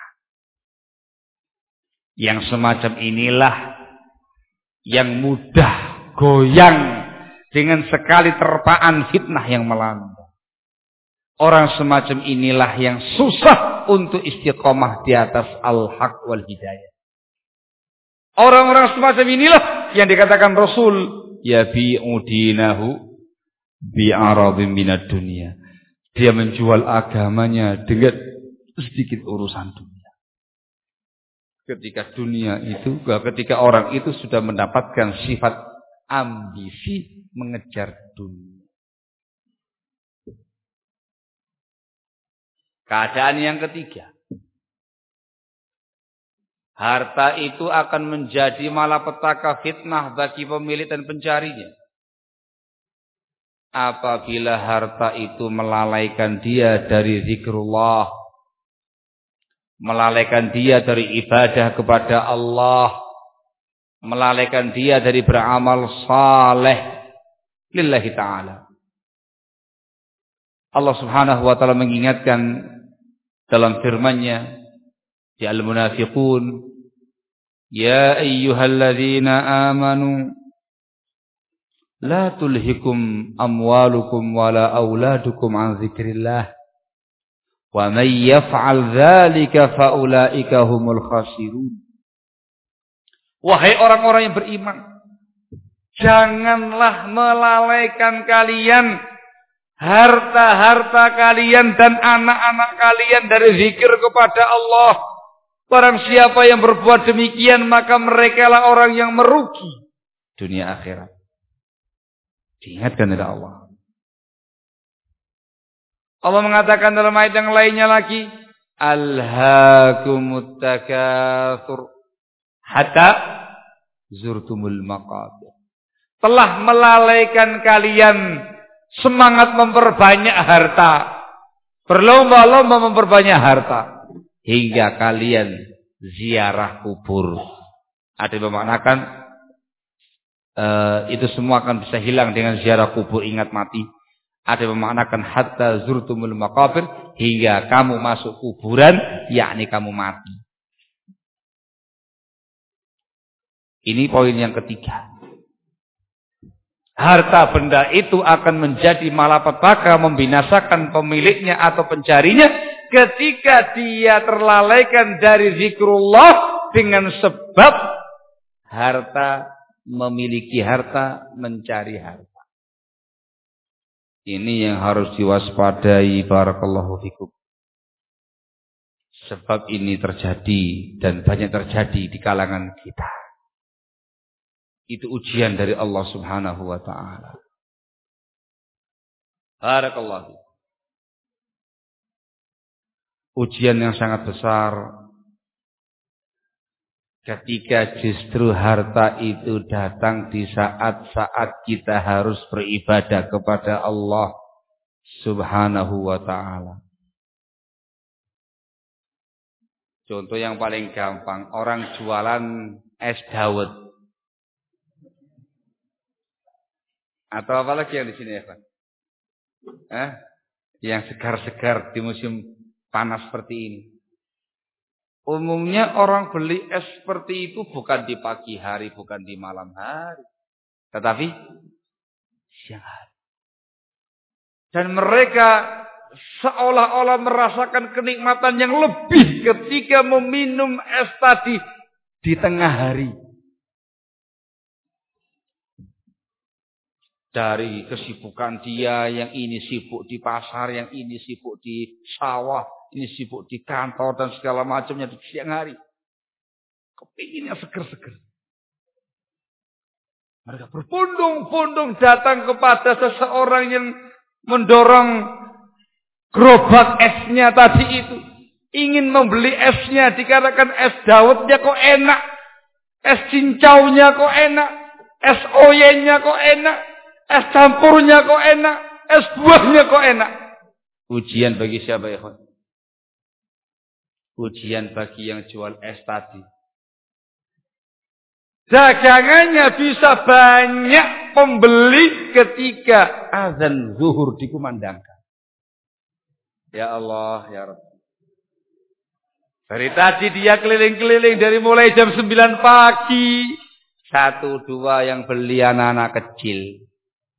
Yang semacam inilah yang mudah goyang dengan sekali terpaan fitnah yang melanda. Orang semacam inilah yang susah untuk istiqomah di atas al-haq wal hidayah. Orang-orang semacam inilah yang dikatakan Rasul, yabi'u dinahu bi'arabim minad dunia. Dia menjual agamanya dengan sedikit urusan dunia. Ketika dunia itu, ketika orang itu sudah mendapatkan sifat ambisi mengejar dunia. Keadaan yang ketiga, harta itu akan menjadi malapetaka fitnah bagi pemilik dan pencarinya. Apabila harta itu melalaikan dia dari zikrullah, melalaikan dia dari ibadah kepada Allah, melalaikan dia dari beramal saleh lillahi ta'ala. Allah subhanahu wa ta'ala mengingatkan dalam firman-Nya di Al-Munafiqun, ya ayyuhalladzina amanu la tulhikum amwalukum wala auladukum an dzikrillah wa may yaf'al dzalika faulaika humul khasirun. Wahai orang-orang yang beriman, janganlah melalaikan kalian harta-harta kalian dan anak-anak kalian dari zikir kepada Allah. Barang siapa yang berbuat demikian, maka merekalah orang yang merugi dunia akhirat. Diingatkan oleh Allah. Allah mengatakan dalam ayat yang lainnya lagi, alhaakumut takatsur hatta zurtumul maqabir. Telah melalaikan kalian semangat memperbanyak harta, berlomba-lomba memperbanyak harta, hingga kalian ziarah kubur. Ada yang memaknakan uh, itu semua akan bisa hilang dengan ziarah kubur, ingat mati. Ada yang memaknakan hatta zurtumul maqabir, hingga kamu masuk kuburan, yakni kamu mati. Ini poin yang ketiga. Harta benda itu akan menjadi malapetaka, membinasakan pemiliknya atau pencarinya ketika dia terlalaikan dari zikrullah dengan sebab harta, memiliki harta, mencari harta. Ini yang harus diwaspadai, barakallahu fikum. Sebab ini terjadi dan banyak terjadi di kalangan kita. Itu ujian dari Allah subhanahu wa ta'ala. Barakallahu. Ujian yang sangat besar ketika justru harta itu datang di saat-saat kita harus beribadah kepada Allah subhanahu wa ta'ala. Contoh yang paling gampang, orang jualan es dawet. Atau apa lagi yang di sini ya Pak? Eh? Yang segar-segar di musim panas seperti ini. Umumnya orang beli es seperti itu bukan di pagi hari, bukan di malam hari, tetapi siang hari. Dan mereka seolah-olah merasakan kenikmatan yang lebih ketika meminum es tadi di tengah hari. Dari kesibukan dia, yang ini sibuk di pasar, yang ini sibuk di sawah, ini sibuk di kantor dan segala macamnya di siang hari. Kepinginnya seger-seger. Mereka berbondong-bondong datang kepada seseorang yang mendorong gerobak esnya tadi itu. Ingin membeli esnya, dikatakan es dawetnya kok enak, es cincaunya kok enak, es oyenya kok enak, es campurnya kok enak, es buahnya kok enak. Ujian bagi siapa ya, Khon? Ujian bagi yang jual es tadi. Dagangannya bisa banyak pembeli ketika azan zuhur dikumandangkan. Ya Allah, ya Rabb. Dari tadi dia keliling-keliling dari mulai jam sembilan pagi. Satu dua yang beli anak-anak kecil.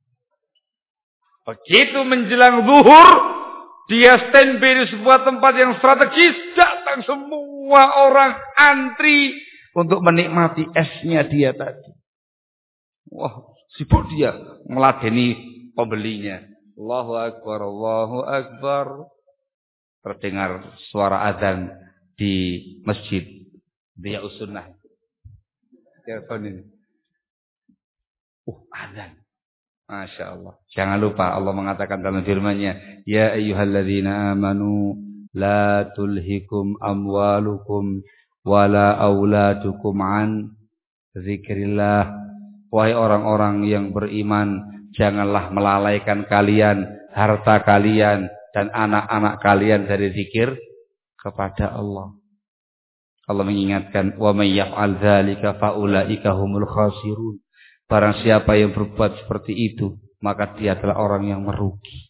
Begitu menjelang zuhur, dia standby di sebuah tempat yang strategis. Datang semua orang antri untuk menikmati esnya dia tadi. Wah, sibuk dia meladeni pembelinya. Allahu Akbar, Allahu Akbar. Terdengar suara azan di masjid Dia usunnah. Telepon ini. Uh, azan. Masya Allah. Jangan lupa Allah mengatakan dalam firman-Nya, Ya ayyuhalladzina amanu la tulhikum amwalukum wala auladukum an zikrillah. Wahai orang-orang yang beriman, janganlah melalaikan kalian harta kalian dan anak-anak kalian dari zikir kepada Allah. Allah mengingatkan, wa may yaf'al dzalika fa ulaika humul khasirun. Barang siapa yang berbuat seperti itu, maka dia adalah orang yang merugi.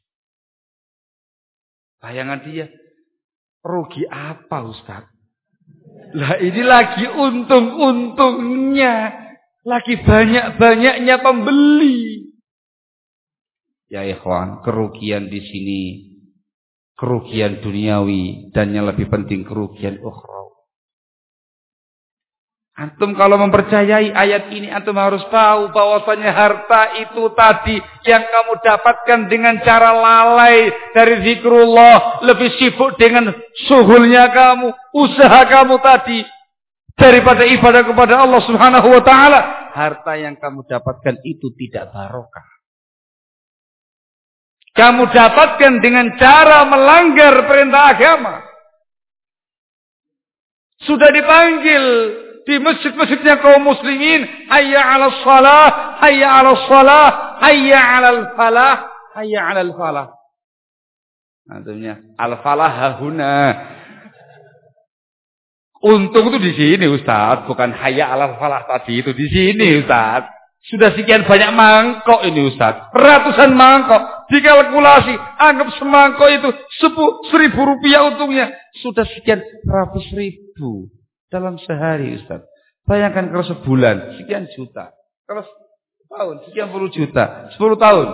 Bayangan dia, rugi apa Ustaz? Lah ini lagi untung-untungnya, lagi banyak-banyaknya pembeli. Ya ikhwan, kerugian di sini, kerugian duniawi, dan yang lebih penting kerugian ukhrawi. Antum kalau mempercayai ayat ini, antum harus tahu bahwasanya harta itu tadi yang kamu dapatkan dengan cara lalai dari zikrullah, lebih sibuk dengan suhulnya kamu, usaha kamu tadi, daripada ibadah kepada Allah Subhanahu wa ta'ala. Harta yang kamu dapatkan itu tidak barokah. Kamu dapatkan dengan cara melanggar perintah agama. Sudah dipanggil di masjid-masjidnya kaum muslimin, hayya 'alas shalah, hayya 'alas shalah, hayya 'alal falah, hayya 'alal falah. Artinya al-falah hahuna. Untung itu di sini Ustaz, bukan hayya 'alal falah tadi itu di sini Ustaz. Sudah sekian banyak mangkok ini Ustaz, ratusan mangkok, dikalkulasi, anggap semangkok itu sepuluh, seribu rupiah untungnya, sudah sekian ratus ribu. Dalam sehari Ustaz. Bayangkan kalau sebulan sekian juta. Kalau setahun sekian puluh juta. Sepuluh tahun.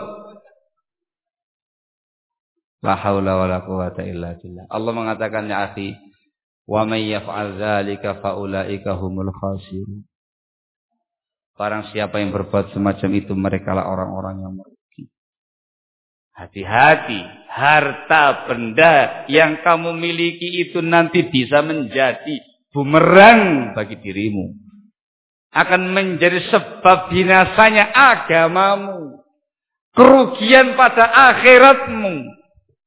La haula wala quwata illa billah. Allah mengatakan ya akhi, wa may yaf'al dzalika fa ulaika humul khasirun. Barang siapa yang berbuat semacam itu, merekalah orang-orang yang merugi. Hati-hati, harta benda yang kamu miliki itu nanti bisa menjadi bumerang bagi dirimu, akan menjadi sebab binasanya agamamu, kerugian pada akhiratmu.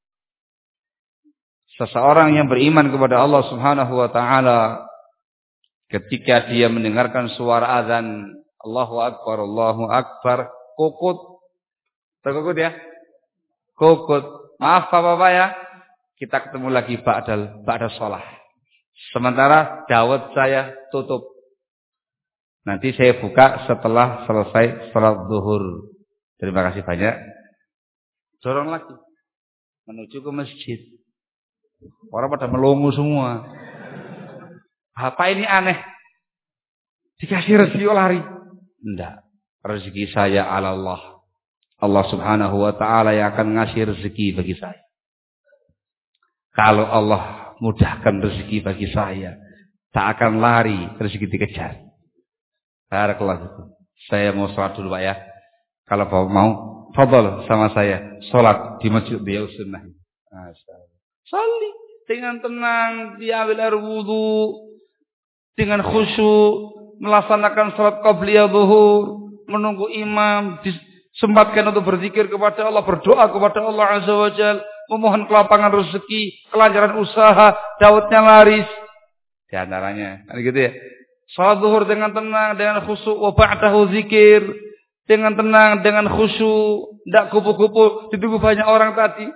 Seseorang yang beriman kepada Allah Subhanahu wa ta'ala, ketika dia mendengarkan suara azan, Allahu Akbar, Allahu Akbar, kukut, terkukut ya, kukut, maaf Bapak ya, kita ketemu lagi ba'dal, ba'dal sholah. Sementara dawet saya tutup. Nanti saya buka setelah selesai salat zuhur. Terima kasih banyak. Dorong lagi menuju ke masjid. Orang pada melongo semua. Apa ini aneh? Dikasih rezeki lari. Enggak. Rezeki saya ala Allah. Allah Subhanahu wa ta'ala yang akan ngasih rezeki bagi saya. Kalau Allah mudahkan rezeki bagi saya, tak akan lari rezeki dikejar. Barakallahu. Saya mau sholat dulu Pak ya. Kalau Bapak mau, fadhal sama saya sholat di masjid Biyau Sunnah. Masyaallah. Salli dengan tenang, diambil air wudu, dengan khusyuk, melaksanakan sholat qabliyah zuhur, menunggu imam, disempatkan untuk berzikir kepada Allah, berdoa kepada Allah Azza wa Jalla, memohon kelapangan rezeki, kelancaran usaha, dawetnya laris. Di antaranya, kan gitu ya. Salat zuhur dengan tenang, dengan khusyuk, wa ba'dahu zikir, dengan tenang, dengan khusyuk, tidak kupu-kupu, ditunggu banyak orang tadi.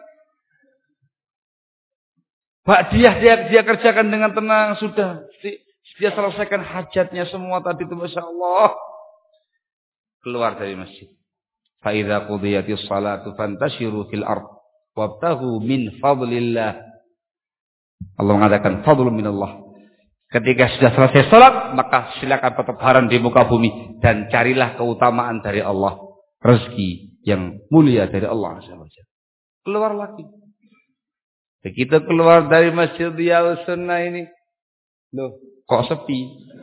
Ba'diyah dia dia kerjakan dengan tenang, sudah dia selesaikan hajatnya semua tadi itu, Masya Allah. Keluar dari masjid. Fa idza qudiyatis salatu fantashiru fil ardh wabtahu min fadlillah. Allah mengatakan fadlun minallah. Ketika sudah selesai salat, maka silakan bertebaran di muka bumi dan carilah keutamaan dari Allah, rezeki yang mulia dari Allah Azza wa Jalla. Keluar lagi. Begitu keluar dari Masjid Biyau Sunnah ini, loh, kok sepi?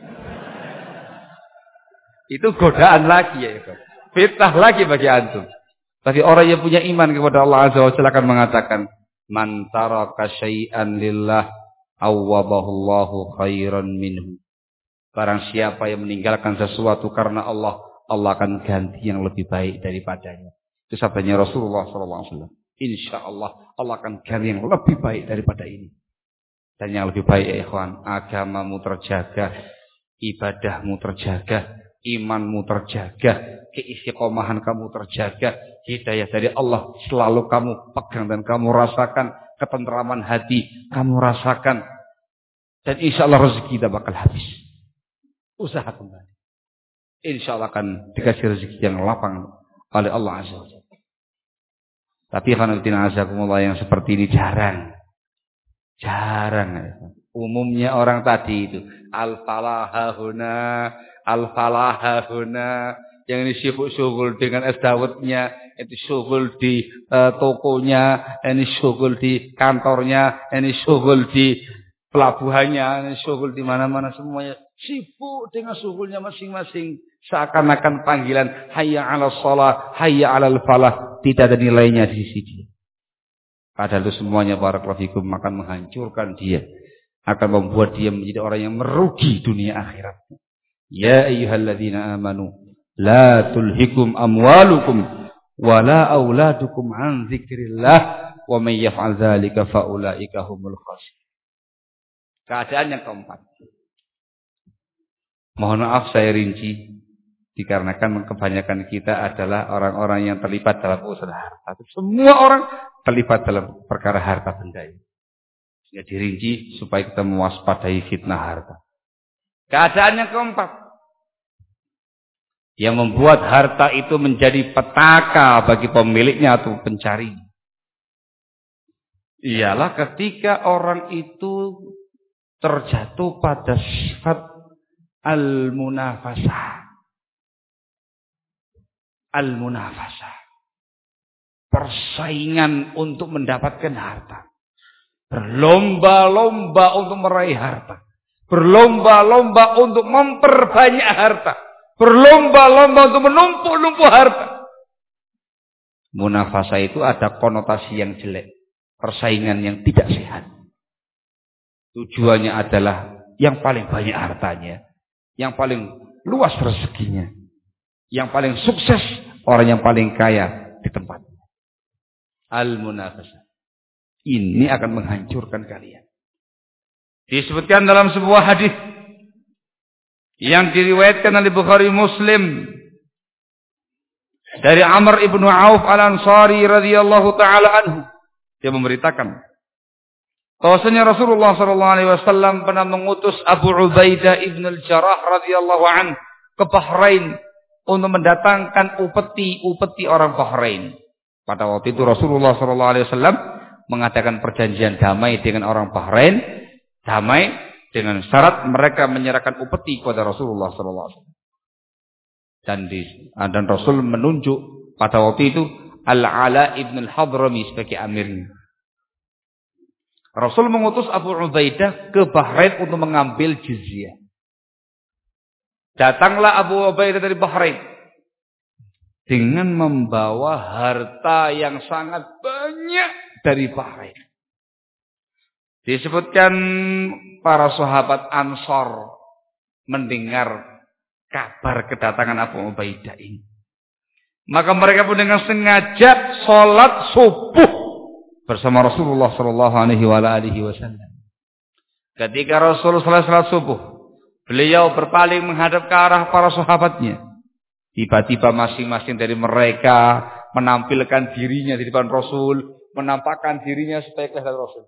Itu godaan lagi ya, itu. Fitnah lagi bagi antum. Tapi orang yang punya iman kepada Allah Azza wa Jalla akan mengatakan, man taraka syai'an lillah awwadahu Allahu khairan minhu. Barang siapa yang meninggalkan sesuatu karena Allah, Allah akan ganti yang lebih baik daripadanya. Itu sabdanya Rasulullah shallallahu alaihi wasallam. Insya Allah, Allah akan ganti yang lebih baik daripada ini. Dan yang lebih baik ya ikhwan, agamamu terjaga, ibadahmu terjaga, imanmu terjaga, keistiqomahan kamu terjaga, hidayah dari Allah selalu kamu pegang dan kamu rasakan, ketentraman hati kamu rasakan, dan insya Allah rezeki tidak bakal habis. Usaha kembali, insya Allah akan dikasih rezeki yang lapang oleh Allah Azza wa Jalla. Tapi khanafiddin azakumullah yang seperti ini jarang. Jarang. Umumnya orang tadi itu al-falahahuna, al-falahahuna, yang ini sibuk-sibuk dengan es dawetnya, itu syughul di uh, tokonya, ini syughul di kantornya, ini syughul di pelabuhannya, ini syughul di mana-mana, semuanya sibuk dengan syughulnya masing-masing. Seakan-akan panggilan hayya 'alas shalah, hayya 'alal falah tidak ada nilainya di sisi dia. Padahal itu semuanya barakallahu fikum akan menghancurkan dia, akan membuat dia menjadi orang yang merugi dunia akhirat. Ya ayyuhalladzina amanu la tulhikum amwalukum wala auladukum an dzikrillah wa may yaf'al dzalika faulaika humul khasirun. Keadaan yang keempat. Mohon maaf saya rinci dikarenakan kebanyakan kita adalah orang-orang yang terlibat dalam urusan harta. Semua orang terlibat dalam perkara harta benda ini. Ya dirinci supaya kita mewaspadai fitnah harta. Keadaan yang keempat, yang membuat harta itu menjadi petaka bagi pemiliknya atau pencarinya, ialah ketika orang itu terjatuh pada sifat al-munafasah. Al-munafasah. Persaingan untuk mendapatkan harta. Berlomba-lomba untuk meraih harta. Berlomba-lomba untuk memperbanyak harta. Berlomba-lomba untuk menumpuk-numpuk harta. Munafasah itu ada konotasi yang jelek. Persaingan yang tidak sehat. Tujuannya adalah yang paling banyak hartanya. Yang paling luas rezekinya. Yang paling sukses, orang yang paling kaya di tempatnya. Al-munafasah. Ini akan menghancurkan kalian. Disebutkan dalam sebuah hadis yang diriwayatkan oleh Bukhari Muslim dari Amr ibnu Auf al-Ansari radhiyallahu taala anhu. Dia memberitakan bahwasanya Rasulullah sallallahu alaihi wasallam pernah mengutus Abu Ubaidah ibn al-Jarrah radhiyallahu anhu ke Bahrain untuk mendatangkan upeti-upeti orang Bahrain. Pada waktu itu Rasulullah sallallahu alaihi wasallam mengadakan perjanjian damai dengan orang Bahrain, damai dengan syarat mereka menyerahkan upeti kepada Rasulullah sallallahu alaihi wasallam. Dan di, dan Rasul menunjuk pada waktu itu Al-Ala ibn al-Hadrami sebagai amirnya. Rasul mengutus Abu Ubaidah ke Bahrain untuk mengambil jizyah. Datanglah Abu Ubaidah dari Bahrain dengan membawa harta yang sangat banyak dari Bahrain. Disebutkan para sahabat Ansor mendengar kabar kedatangan Abu Ubaidah ini. Maka mereka pun dengan sengaja sholat subuh bersama Rasulullah Shallallahu Alaihi Wasallam. Ketika Rasulullah selesai sholat subuh, beliau berpaling menghadap ke arah para sahabatnya. Tiba-tiba masing-masing dari mereka menampilkan dirinya di depan Rasul, menampakkan dirinya supaya kelihatan Rasul.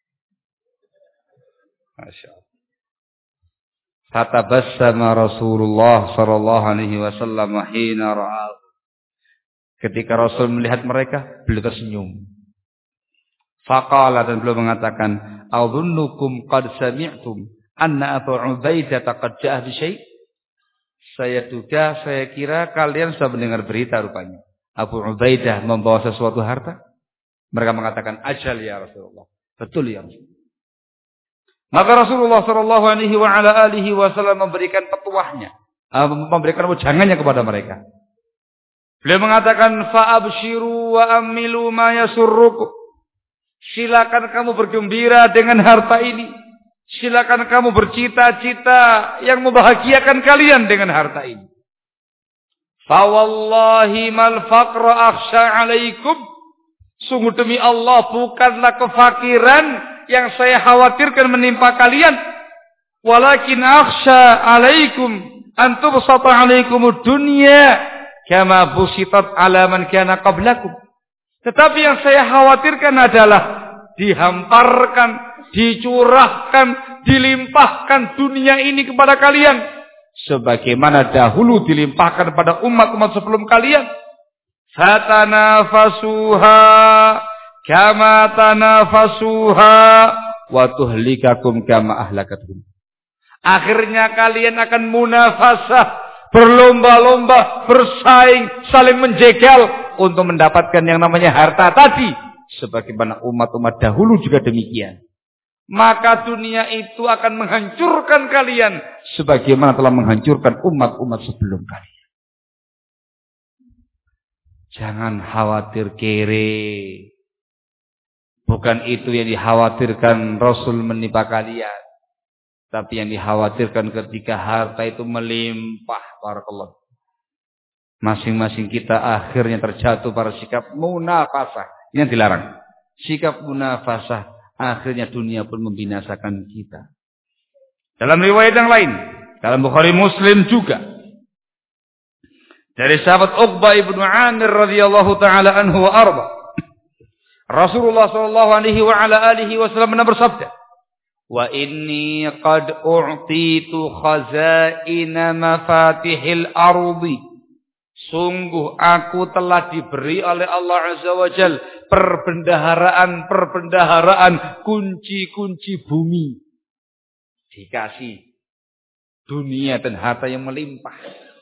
Masya Allah. Fatabassama Rasulullah sallallahu alaihi wasallam hina ra'ahu. Ketika Rasul melihat mereka, beliau tersenyum. Faqala, dan beliau mengatakan, "A'dhunnukum qad sami'tum anna Abu Ubaidah qad ja'a bi syai'." Saya duga, saya kira kalian sudah mendengar berita rupanya. Abu Ubaidah membawa sesuatu harta. Mereka mengatakan, "Ajal ya Rasulullah." Betul ya Rasulullah. Maka Rasulullah sallallahu alaihi wa ala alihi wasallam memberikan petuahnya, memberikan wejangannya kepada mereka. Beliau mengatakan, "Fa'abshiru wa amilu ma yasurrukum." Silakan kamu bergembira dengan harta ini. Silakan kamu bercita-cita yang membahagiakan kalian dengan harta ini. Fa wallahi mal faqra akhsha 'alaikum. Sungguh demi Allah, bukanlah kefakiran yang saya khawatirkan menimpa kalian. Walakin akhsha 'alaikum an tubsata 'alaikumud dunya kama busitat 'ala man kana qablakum. Tetapi yang saya khawatirkan adalah dihamparkan, dicurahkan, dilimpahkan dunia ini kepada kalian sebagaimana dahulu dilimpahkan pada umat-umat sebelum kalian. Fatanafasuha kama tanafasuha wa tuhlikakum kama ahlakatuhum. Akhirnya kalian akan munafasah, berlomba-lomba, bersaing, saling menjegal untuk mendapatkan yang namanya harta tadi, sebagaimana umat-umat dahulu juga demikian. Maka dunia itu akan menghancurkan kalian sebagaimana telah menghancurkan umat-umat sebelum kalian. Jangan khawatir kere. Bukan itu yang dikhawatirkan Rasul menimpa kalian, tapi yang dikhawatirkan ketika harta itu melimpah. Barakallah. Masing-masing kita akhirnya terjatuh pada sikap munafasah. Ini yang dilarang. Sikap munafasah, akhirnya dunia pun membinasakan kita. Dalam riwayat yang lain, dalam Bukhari Muslim juga, dari sahabat Uqbah ibnu Amir radhiyallahu taala anhu wa arba, Rasulullah sallallahu alaihi wa ala alihi wasallam bersabda, "Wa inni qad u'titu khazaina mafatihil ardi." Sungguh aku telah diberi oleh Allah Azza wa Jal perbendaharaan-perbendaharaan kunci-kunci bumi. Dikasih dunia dan harta yang melimpah.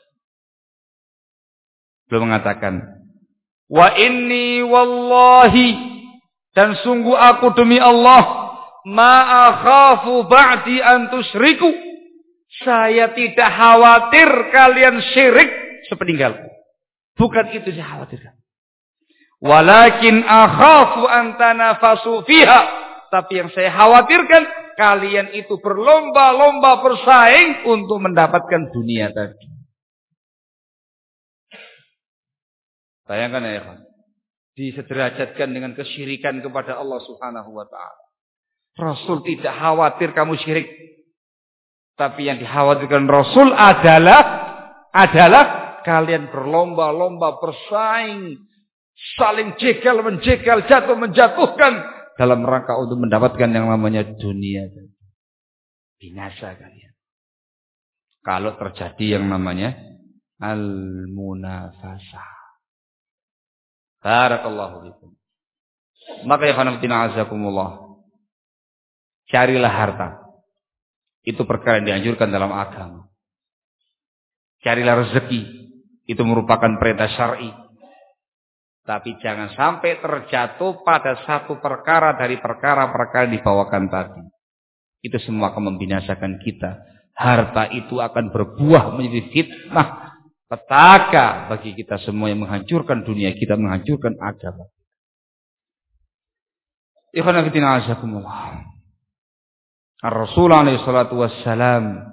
Belum mengatakan, wa inni wallahi, dan sungguh aku demi Allah, ma akhafu ba'di an tusyriku. Saya tidak khawatir kalian syirik sepeninggalku. Bukan itu saya khawatirkan. Walakin akhafu an tanafasu fiha. Tapi yang saya khawatirkan, kalian itu berlomba-lomba bersaing untuk mendapatkan dunia tadi. Bayangkan ya, kan? Disederajatkan dengan kesyirikan kepada Allah Subhanahu wa taala. Rasul tidak khawatir kamu syirik. Tapi yang dikhawatirkan Rasul adalah adalah kalian berlomba-lomba bersaing, saling jegal menjegal, jatuh menjatuhkan dalam rangka untuk mendapatkan yang namanya dunia. Binasa kalian. Kalau terjadi yang namanya al-munafasah. Barakallahu fikum. Maka ya khanafitina azakumullah, carilah harta. Itu perkara yang dianjurkan dalam agama. Carilah rezeki. Itu merupakan perintah syar'i. Tapi jangan sampai terjatuh pada satu perkara dari perkara-perkara yang dibawakan tadi. Itu semua akan membinasakan kita. Harta itu akan berbuah menjadi fitnah, petaka bagi kita semua yang menghancurkan dunia kita, menghancurkan agama. Ikhwan fillah azakumullah. Ar-Rasul alaihi salatu wassalam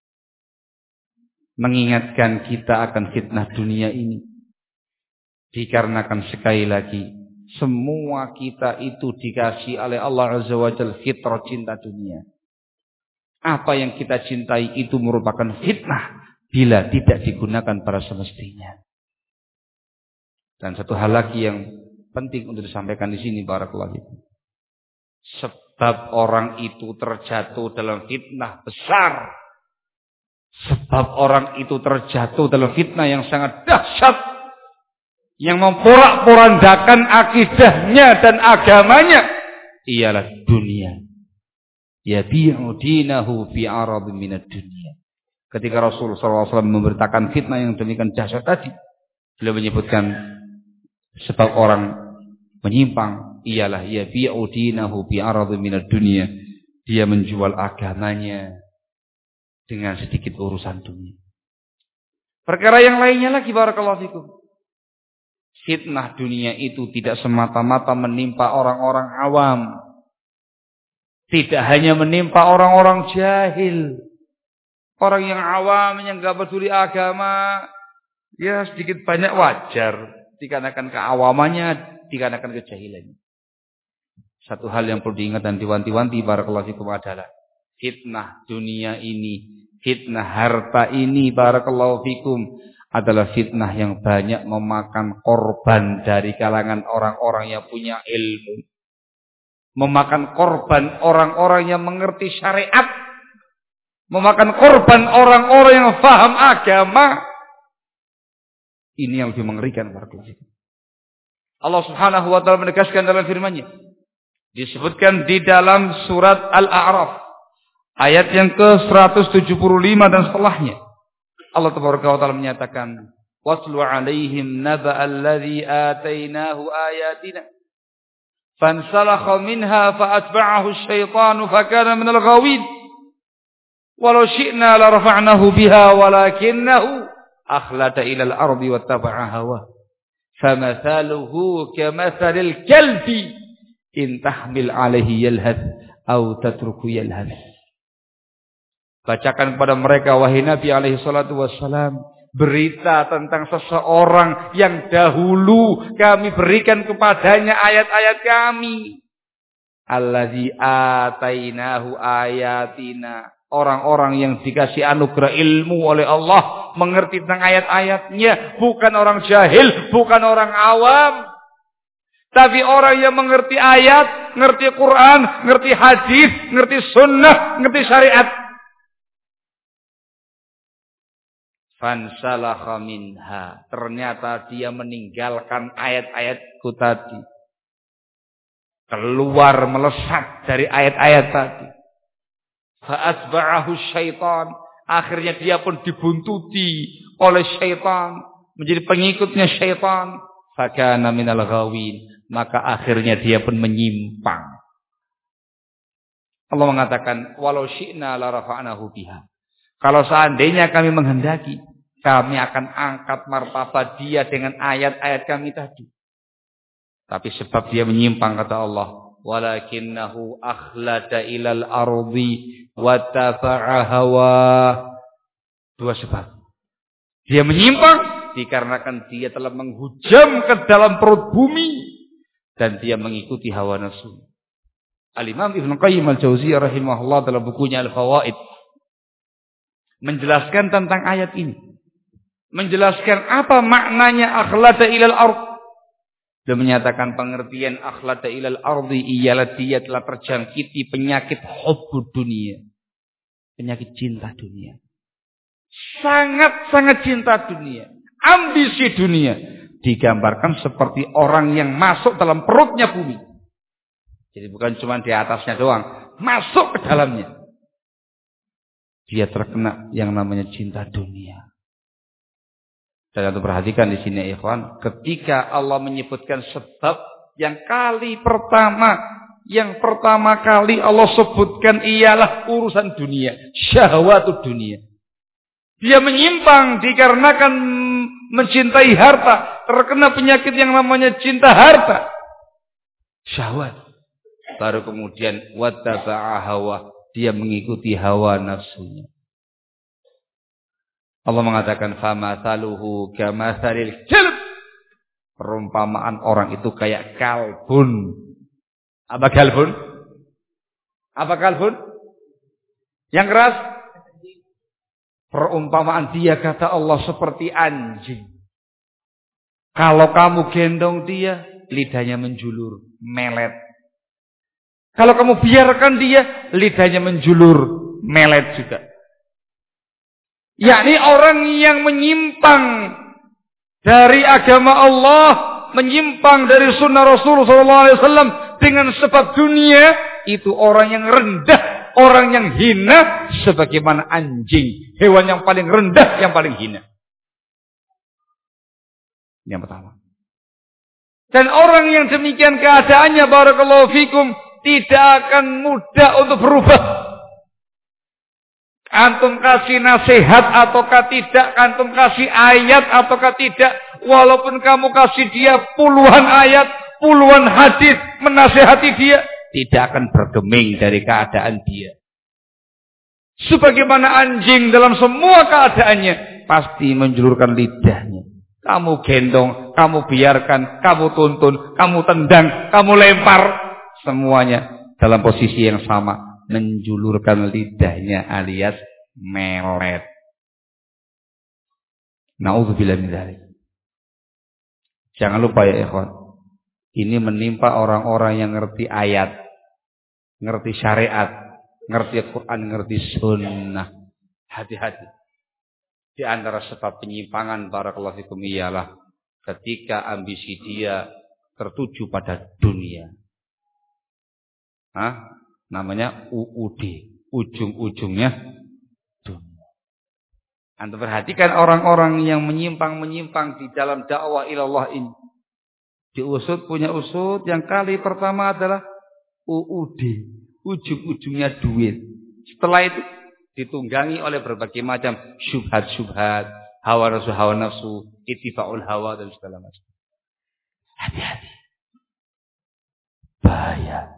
mengingatkan kita akan fitnah dunia ini. Dikarenakan sekali lagi, semua kita itu dikasih oleh Allah Azza wa Jalla fitrah cinta dunia. Apa yang kita cintai itu merupakan fitnah bila tidak digunakan pada semestinya. Dan satu hal lagi yang penting untuk disampaikan di sini, barakallahu fikum. Sebab orang itu terjatuh dalam fitnah besar. Sebab orang itu terjatuh dalam fitnah yang sangat dahsyat, yang memporak-porandakan akidahnya dan agamanya, ialah dunia. Yabi'u dinahu fi 'aradin minad dunya. Ketika Rasulullah shallallahu alaihi wasallam memberitakan fitnah yang demikian dahsyat tadi, beliau menyebutkan sebab orang menyimpang ialah yabi'u dinahu fi 'aradin minad dunya. Dia menjual agamanya dengan sedikit urusan dunia. Perkara yang lainnya lagi, barakallahu fikum. Fitnah dunia itu tidak semata-mata menimpa orang-orang awam. Tidak hanya menimpa orang-orang jahil. Orang yang awam, yang gak peduli agama. Ya sedikit banyak wajar. Dikarenakan keawamannya, dikarenakan kejahilannya. Satu hal yang perlu diingat dan diwanti-wanti barakallahu fikum adalah fitnah dunia ini, fitnah harta ini barakallahu fikum adalah fitnah yang banyak memakan korban dari kalangan orang-orang yang punya ilmu. Memakan korban orang-orang yang mengerti syariat. Memakan korban orang-orang yang faham agama. Ini yang lebih mengerikan barakallahu fikum. Allah Subhanahu wa taala menegaskan dalam firman-Nya. Disebutkan di dalam surat Al-A'raf ayat yang ke seratus tujuh puluh lima dan setelahnya. Allah Tabaraka wa taala menyatakan, "Watlu 'alaihim naba'al ladzi atainahu ayatina fansalakha minha fa'atba'ahu asy-syaitanu fakana minal ghawin. Walau syi'na la rafa'nahu biha walakinnahu akhlada ilal ardi wattaba'a hawa. Famathaluhu kamathalil kalbi in tahmil 'alaihi yalhath aw tatruku yalhath." Bacakan kepada mereka wahai Nabi alaihi salatu wassalam berita tentang seseorang yang dahulu kami berikan kepadanya ayat-ayat kami. Allazi atainahu ayatina. Orang-orang yang dikasih anugerah ilmu oleh Allah, mengerti tentang ayat-ayatnya, bukan orang jahil, bukan orang awam. Tapi orang yang mengerti ayat, ngerti Quran, ngerti hadis, ngerti sunnah, ngerti syariat. Fansalakha minha. Ternyata dia meninggalkan ayat-ayatku tadi. Keluar melesat dari ayat-ayat tadi. Fa'atba'ahu syaitan. Akhirnya dia pun dibuntuti oleh syaitan. Menjadi pengikutnya syaitan. Fakana minal ghawin. Maka akhirnya dia pun menyimpang. Allah mengatakan, walau syi'na la rafa'nahu biha. Kalau seandainya kami menghendaki, kami akan angkat martabat dia dengan ayat-ayat kami tadi. Tapi sebab dia menyimpang, kata Allah, walakinnahu akhlada ilal ardi wattaba'a hawa. Dua sebab. Dia menyimpang dikarenakan dia telah menghujam ke dalam perut bumi. Dan dia mengikuti hawa nafsu. Al-Imam Ibn Qayyim Al-Jauziyah rahimahullah dalam bukunya Al-Fawaid menjelaskan tentang ayat ini. Menjelaskan apa maknanya akhlada ilal ard. Dia menyatakan pengertian akhlada ilal ardi ialah dia telah terjangkiti penyakit hubbud dunia. Penyakit cinta dunia. Sangat-sangat cinta dunia. Ambisi dunia. Digambarkan seperti orang yang masuk dalam perutnya bumi. Jadi bukan cuma di atasnya doang. Masuk ke dalamnya. Dia terkena yang namanya cinta dunia. Dan untuk perhatikan di sini ya ikhwan. Ketika Allah menyebutkan sebab yang kali pertama. Yang pertama kali Allah sebutkan ialah urusan dunia. Syahwatud dunia. Dia menyimpang dikarenakan mencintai harta. Terkena penyakit yang namanya cinta harta. Syahwat. Baru kemudian wattaba'a hawa. Dia mengikuti hawa nafsunya. Allah mengatakan famathaluhu kamathalil kalb. Perumpamaan orang itu kayak kalbun. Apa kalbun? Apa kalbun? Yang keras? Perumpamaan dia kata Allah seperti anjing. Kalau kamu gendong dia, lidahnya menjulur, melet. Kalau kamu biarkan dia, lidahnya menjulur, melet juga. Yakni orang yang menyimpang dari agama Allah, menyimpang dari sunnah Rasulullah shallallahu alaihi wasallam dengan sebab dunia, itu orang yang rendah, orang yang hina, sebagaimana anjing, hewan yang paling rendah, yang paling hina. Yang pertama. Dan orang yang demikian keadaannya barakallahu fikum tidak akan mudah untuk berubah. Antum kasih nasihat ataukah tidak, antum kasih ayat ataukah tidak, walaupun kamu kasih dia puluhan ayat, puluhan hadis menasihati dia, tidak akan bergeming dari keadaan dia. Sebagaimana anjing dalam semua keadaannya pasti menjulurkan lidahnya. Kamu gendong, kamu biarkan, kamu tuntun, kamu tendang, kamu lempar, semuanya dalam posisi yang sama, menjulurkan lidahnya alias melet. Na'udzubillah min dzalik. Jangan lupa ya ikhwan, ini menimpa orang-orang yang ngerti ayat, ngerti syariat, ngerti Quran, ngerti sunnah. Hati-hati. Di antara sebab penyimpangan barakallahu fikum ialah ketika ambisi dia tertuju pada dunia. Hah? Namanya U U D, ujung-ujungnya dunia. Anda perhatikan orang-orang yang menyimpang-menyimpang di dalam dakwah ilallah ini. Diusut punya usut, yang kali pertama adalah U U D, ujung-ujungnya duit. Setelah itu ditunggangi oleh berbagai macam syubhat-syubhat, hawa nafsu, hawa nafsu, ittifa'ul hawa dan segala macam. Hati-hati. Bahaya.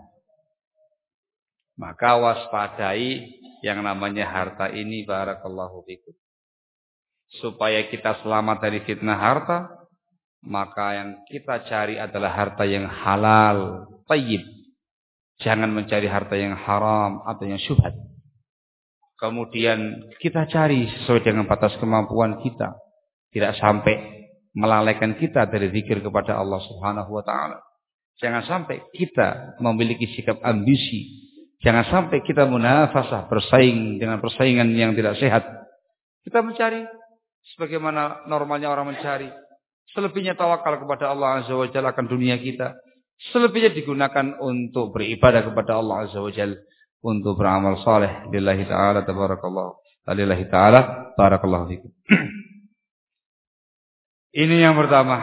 Maka waspadai yang namanya harta ini barakallahu fikum. Supaya kita selamat dari fitnah harta, maka yang kita cari adalah harta yang halal, thayyib. Jangan mencari harta yang haram atau yang syubhat. Kemudian kita cari sesuai dengan batas kemampuan kita. Tidak sampai melalaikan kita dari zikir kepada Allah Subhanahu wa taala. Jangan sampai kita memiliki sikap ambisi. Jangan sampai kita munafasah, bersaing dengan persaingan yang tidak sehat. Kita mencari sebagaimana normalnya orang mencari. Selebihnya tawakal kepada Allah Azza wa Jalla akan dunia kita. Selebihnya digunakan untuk beribadah kepada Allah Azza wa Jalla, untuk beramal saleh lillahi ta'ala tabarakallah. Lillahi ta'ala barakallahu fikum. Ini yang pertama.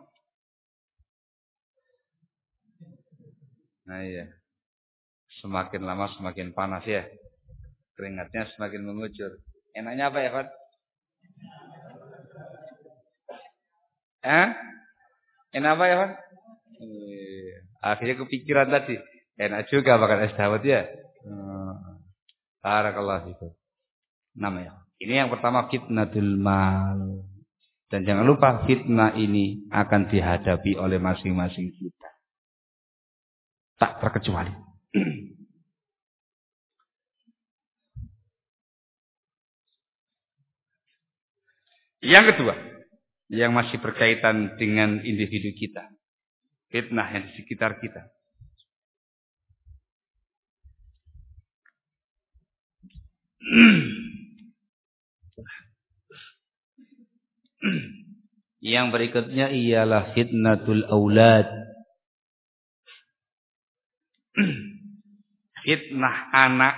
Nah iya. Semakin lama semakin panas ya. Keringatnya semakin mengucur. Enaknya apa ya, Pak? Eh? Enak apa ya, Pak? Eh, akhirnya kepikiran tadi. Enak juga makan es dawet ya. Barakallahu fikum. Namanya. Ini yang pertama fitnatul mal. Dan jangan lupa fitnah ini akan dihadapi oleh masing-masing kita. Tak terkecuali. Yang kedua, yang masih berkaitan dengan individu kita. Fitnah yang di sekitar kita. Yang berikutnya ialah fitnatul aulad. Fitnah anak.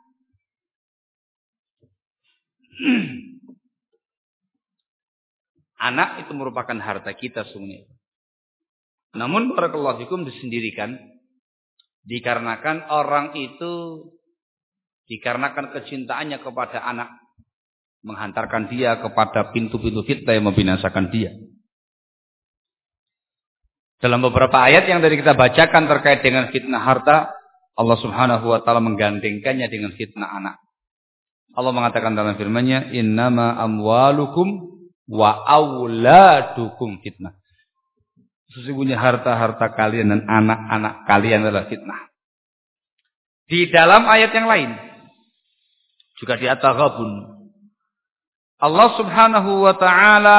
Anak itu merupakan harta kita semuanya. Namun barakallahu fikum disendirikan dikarenakan orang itu dikarenakan kecintaannya kepada anak menghantarkan dia kepada pintu-pintu fitnah yang membinasakan dia. Dalam beberapa ayat yang tadi kita bacakan terkait dengan fitnah harta, Allah Subhanahu wa taala menggandengkannya dengan fitnah anak. Allah mengatakan dalam firman-Nya, "Innama amwalukum wa auladukum fitnah." Sesungguhnya harta-harta kalian dan anak-anak kalian adalah fitnah. Di dalam ayat yang lain juga di At-Taghabun, Allah Subhanahu wa taala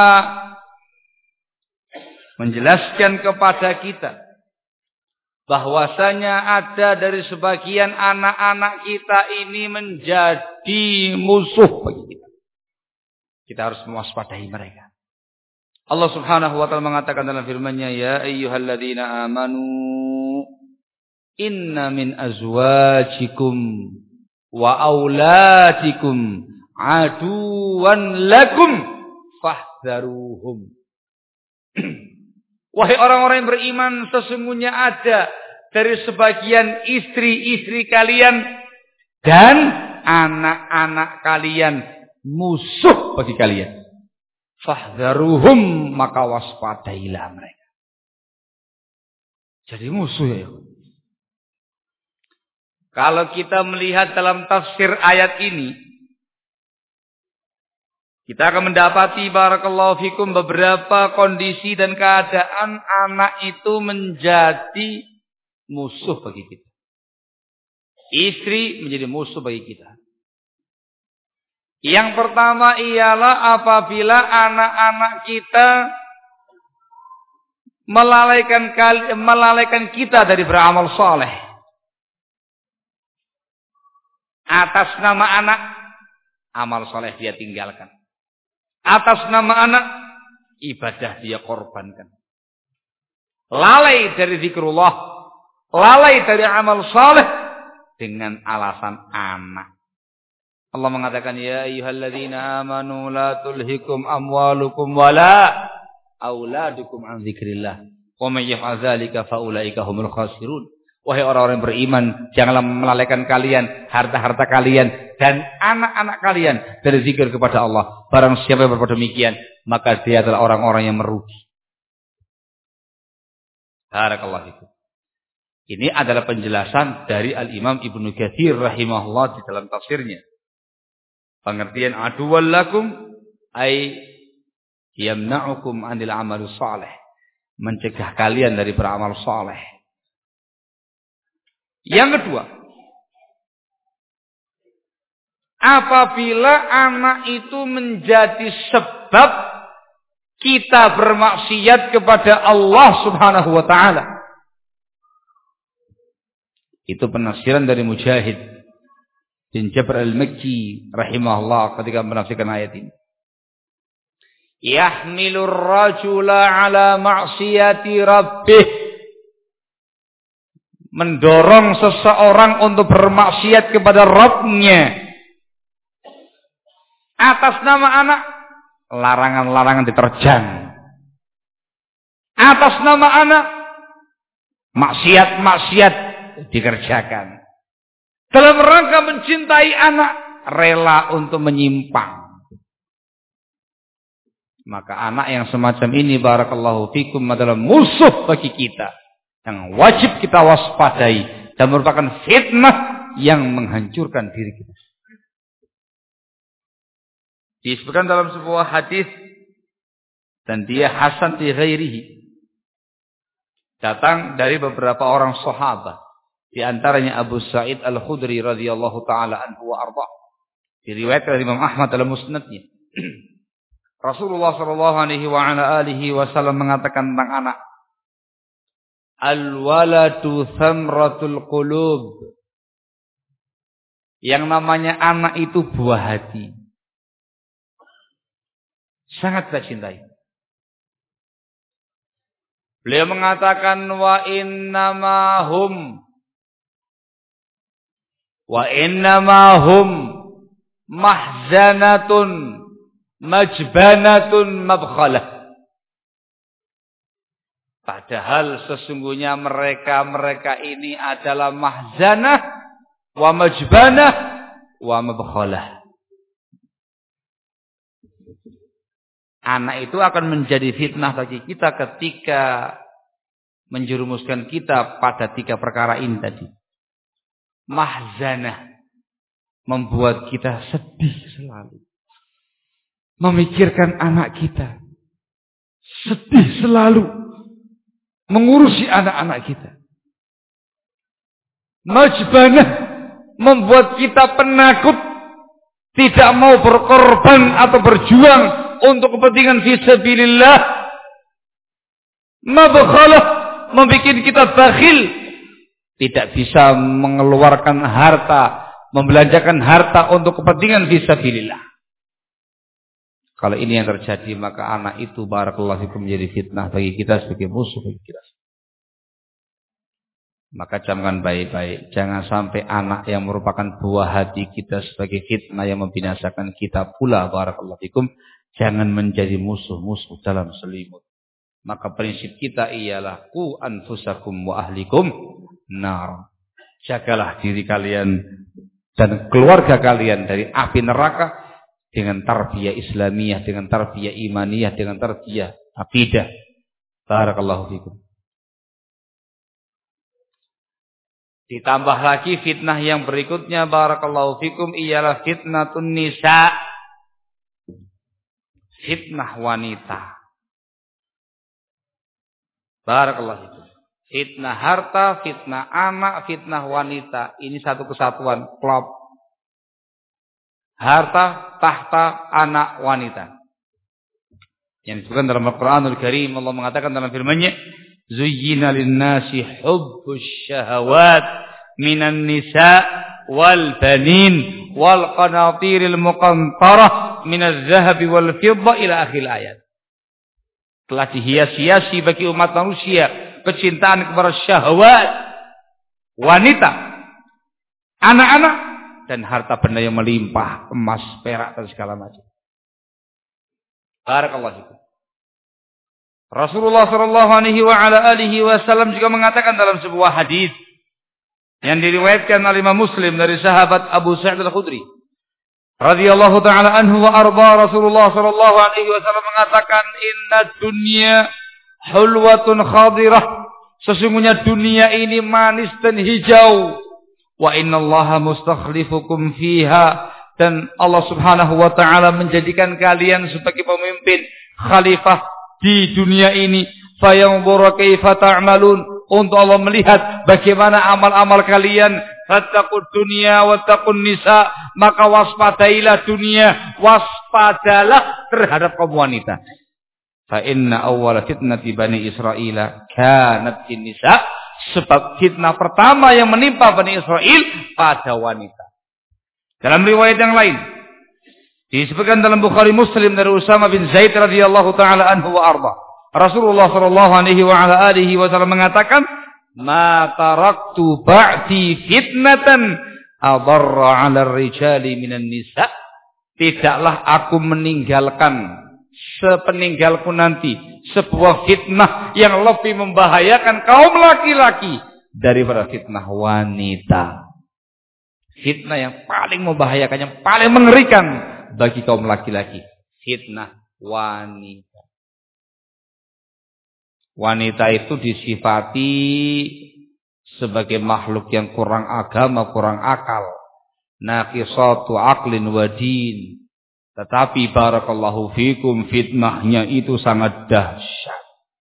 menjelaskan kepada kita bahwasanya ada dari sebagian anak-anak kita ini menjadi musuh bagi kita. Kita harus mewaspadai mereka. Allah Subhanahu wa taala mengatakan dalam firman-Nya, "Ya ayyuhalladzina amanu inna min azwajikum wa auladikum aduwan lakum fahdharuhum." Wahai orang-orang yang beriman, sesungguhnya ada dari sebagian istri-istri kalian dan anak-anak kalian musuh bagi kalian. Fahdharuhum, maka waspadailah mereka. Jadi musuh ya. Kalau kita melihat dalam tafsir ayat ini, kita akan mendapati barakallahu fikum beberapa kondisi dan keadaan anak itu menjadi musuh bagi kita. Istri menjadi musuh bagi kita. Yang pertama ialah apabila anak-anak kita melalaikan melalaikan kita dari beramal saleh. Atas nama anak, amal saleh dia tinggalkan. Atas nama anak, ibadah dia korbankan. Lalai dari zikrullah, lalai dari amal saleh dengan alasan anak. Allah mengatakan, ya ayyuhalladzina amanu la tulhikum amwalukum wala auladukum an dzikrillah. Wa may yaf'al dzalika fa ulaika humul khasirun. Wahai orang-orang beriman, janganlah melalaikan kalian harta-harta kalian dan anak-anak kalian dari zikir kepada Allah. Barang siapa yang berbuat demikian, maka dia adalah orang-orang yang merugi. Barakallahu fikum. Ini adalah penjelasan dari Al-Imam Ibnu Katsir rahimahullah di dalam tafsirnya. Pengertian aduwwal lakum ay yamna'ukum 'anil 'amal shalih. Mencegah kalian dari beramal saleh. Yang kedua, apabila anak itu menjadi sebab kita bermaksiat kepada Allah Subhanahu wa taala. Itu penafsiran dari Mujahid bin Jabr al-Makki rahimahullah ketika menafsirkan ayat ini. Yahmilur rajula ala ma'siyati rabbih. Mendorong seseorang untuk bermaksiat kepada Rabb-nya. Atas nama anak, larangan-larangan diterjang. Atas nama anak, maksiat-maksiat dikerjakan. Dalam rangka mencintai anak, rela untuk menyimpang. Maka anak yang semacam ini barakallahu fikum adalah musuh bagi kita. Yang wajib kita waspadai dan merupakan fitnah yang menghancurkan diri kita. Disebutkan dalam sebuah hadis dan dia hasan li ghairihi. Datang dari beberapa orang sahabat, di antaranya Abu Sa'id Al-Khudri radhiyallahu taala anhu wa arda. Diriwayatkan oleh Imam Ahmad dalam musnadnya. Rasulullah sallallahu alaihi wa ala alihi wasallam mengatakan tentang anak, al-waladu thamratul qulub. Yang namanya anak itu buah hati. Sangat kita cintai. Beliau mengatakan wa innamahum wa innamahum mahzanatun majbanatun mabkhalah. Padahal sesungguhnya mereka-mereka ini adalah mahzanah wa majbanah wa mabkhalah. Anak itu akan menjadi fitnah bagi kita ketika menjerumuskan kita pada tiga perkara ini tadi. Mahzanah, membuat kita sedih selalu. Memikirkan anak kita. Sedih selalu. Mengurusi anak-anak kita. Majbanah, membuat kita penakut, tidak mau berkorban atau berjuang untuk kepentingan fisabilillah. Mabkhalah, membuat kita bakhil, tidak bisa mengeluarkan harta, membelanjakan harta untuk kepentingan fisabilillah. Kalau ini yang terjadi, maka anak itu barakallahu fikum menjadi fitnah bagi kita, sebagai musuh bagi kita. Maka camkan baik-baik, jangan sampai anak yang merupakan buah hati kita sebagai fitnah yang membinasakan kita pula barakallahu fikum, jangan menjadi musuh-musuh dalam selimut. Maka prinsip kita ialah qu anfusakum wa ahlikum nar. Jagalah diri kalian dan keluarga kalian dari api neraka dengan tarbiyah Islamiyah, dengan tarbiyah imaniyah, dengan tarbiyah akidah. Barakallahu fikum. Ditambah lagi fitnah yang berikutnya, barakallahu fikum, ialah fitnatun nisa. Fitnah wanita. Barakallahu fikum. Fitnah harta, fitnah anak, fitnah wanita. Ini satu kesatuan, klop. Harta, tahta, anak, wanita. Yang disebutkan dalam Al-Quranul Karim, Allah mengatakan dalam firman-Nya, Zuyyina lin-nasi hubbus syahawat minan nisa wal banin wal qanatiril muqantarah minaz zahabi wal fidda ila akhir ayat. Telah dihias-hiasi bagi umat manusia kecintaan kepada syahwat, wanita, anak-anak, dan harta benda yang melimpah, emas, perak, dan segala macam. Barakallahu fikum. Rasulullah sallallahu alaihi wa ala alihi wasallam juga mengatakan dalam sebuah hadis yang diriwayatkan oleh Imam Muslim dari sahabat Abu Sa'id Al-Khudri radhiyallahu taala anhu wa arda, Rasulullah sallallahu alaihi wasallam mengatakan, inna dunya hulwatun khadirah, sesungguhnya dunia ini manis dan hijau, wa innallaha mustakhlifukum fiha, dan Allah Subhanahu wa taala menjadikan kalian sebagai pemimpin khalifah di dunia ini, fayanzura kaifa ta'malun, untuk Allah melihat bagaimana amal-amal kalian. Fattaqud dunya wattaqun nisa, maka waspadailah dunia, waspadalah terhadap kaum wanita. Fa inna awwala fitnati bani Israila kanat fin nisa, sebab fitnah pertama yang menimpa Bani Israel pada wanita. Dalam riwayat yang lain disebutkan dalam Bukhari Muslim dari Usama bin Zaid radhiyallahu taala anhu wa arda, Rasulullah sallallahu alaihi wa ala alihi wasallam mengatakan, ma taraktu ba'di fitnatan adarra 'ala ar-rijali minan nisa, tidaklah aku meninggalkan sepeninggalku nanti sebuah fitnah yang lebih membahayakan kaum laki-laki daripada fitnah wanita. Fitnah yang paling membahayakan, yang paling mengerikan bagi kaum laki-laki, fitnah wanita. Wanita itu disifati sebagai makhluk yang kurang agama, kurang akal, naqisatu aqlin wa din. Tetapi barakallahu fikum, fitnahnya itu sangat dahsyat.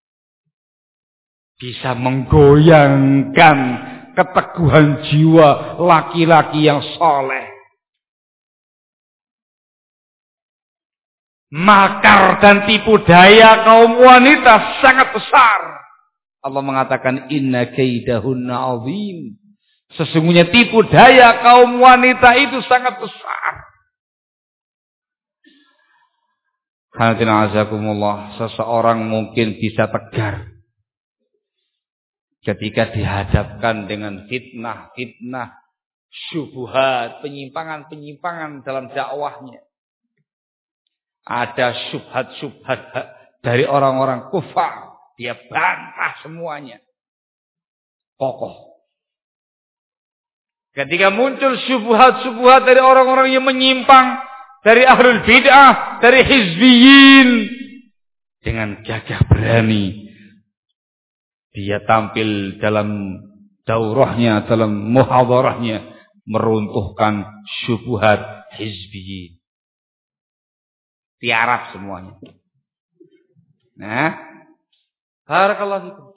Bisa menggoyangkan keteguhan jiwa laki-laki yang soleh. Makar dan tipu daya kaum wanita sangat besar. Allah mengatakan, inna kaidahunna azim, sesungguhnya tipu daya kaum wanita itu sangat besar. Hadirin azakumullah, seseorang mungkin bisa tegar ketika dihadapkan dengan fitnah-fitnah, syubhat, penyimpangan-penyimpangan dalam dakwahnya. Ada syubhat-syubhat dari orang-orang kufar, dia bantah semuanya, kokoh. Ketika muncul syubhat-syubhat dari orang-orang yang menyimpang, dari ahlul bid'ah, dari hizbiyin, dengan gagah berani dia tampil dalam daurahnya, dalam muhadharahnya, meruntuhkan syubhat hizbiyin. Tiarap semuanya. Nah, barakallahu fikum.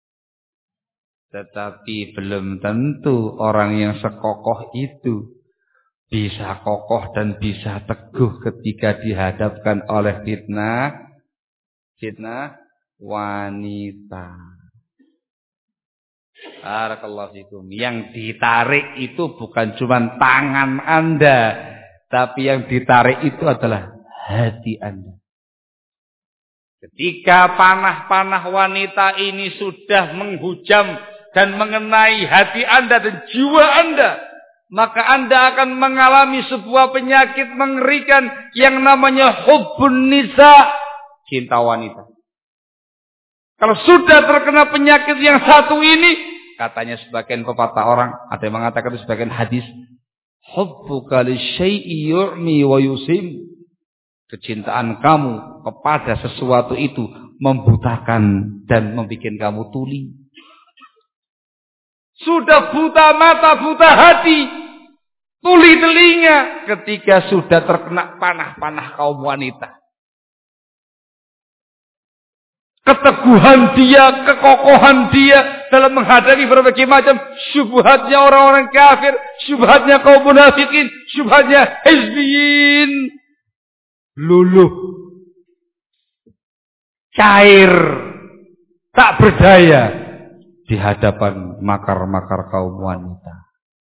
Tetapi belum tentu orang yang sekokoh itu bisa kokoh dan bisa teguh ketika dihadapkan oleh fitnah, fitnah wanita. Barakallahu fikum. Yang ditarik itu bukan cuma tangan Anda, tapi yang ditarik itu adalah hati Anda. Ketika panah-panah wanita ini sudah menghujam dan mengenai hati Anda dan jiwa Anda, maka Anda akan mengalami sebuah penyakit mengerikan yang namanya hubbun nisa, cinta wanita. Kalau sudah terkena penyakit yang satu ini, katanya sebagian pepatah orang, ada yang mengatakan itu sebagian hadis, hubbuka lisyai'i yu'mi wa yusim. Kecintaan kamu kepada sesuatu itu membutakan dan membuat kamu tuli. sudah buta mata, buta hati, tuli telinga ketika sudah terkena panah-panah kaum wanita. Keteguhan dia, kekokohan dia dalam menghadapi berbagai macam syubhatnya orang-orang kafir, syubhatnya kaum munafikin, syubhatnya hizbiyin. Luluh, cair, tak berdaya di hadapan makar-makar kaum wanita.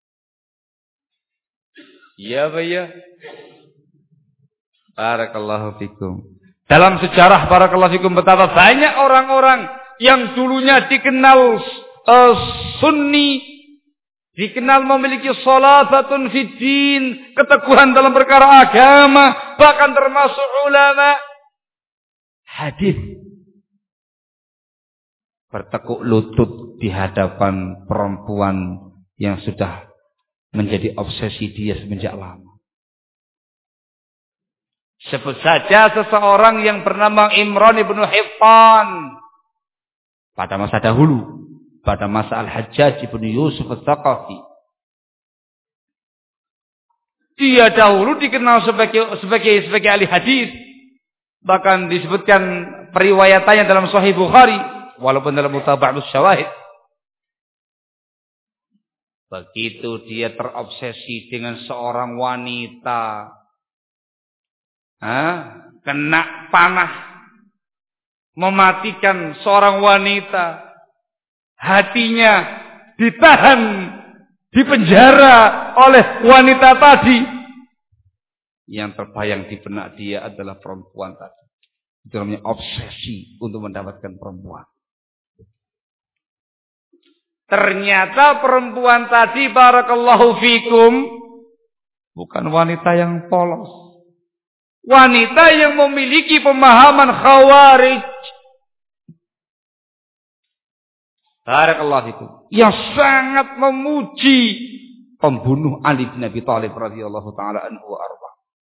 Ya, Pak ya. Barakallahu fikum. Dalam sejarah barakallahu fikum betapa banyak orang-orang yang dulunya dikenal uh, sunni, dikenal memiliki salafatun fid din, keteguhan dalam perkara agama, bahkan termasuk ulama hadis, bertekuk lutut di hadapan perempuan yang sudah menjadi obsesi dia semenjak lama. Sebut saja seseorang yang bernama Imran ibnu Hittan pada masa dahulu, pada masa Al-Hajjaj ibnu Yusuf Al-Thaqafi. Dia dahulu dikenal sebagai sebagai sebagai ahli hadis, bahkan disebutkan periwayatannya dalam Sahih Bukhari, walaupun dalam Mutaba'us Syawahid. Begitu dia terobsesi dengan seorang wanita, Hah? kena panah, mematikan seorang wanita, hatinya ditahan, dipenjara oleh wanita tadi. Yang terbayang di benak dia adalah perempuan tadi. Itu namanya obsesi untuk mendapatkan perempuan. Ternyata perempuan tadi, barakallahu fikum, bukan wanita yang polos. Wanita yang memiliki pemahaman khawarij. Barakallahu fikum. Yang sangat memuji pembunuh Ali bin Abi Thalib radhiyallahu taala anhu wa arba.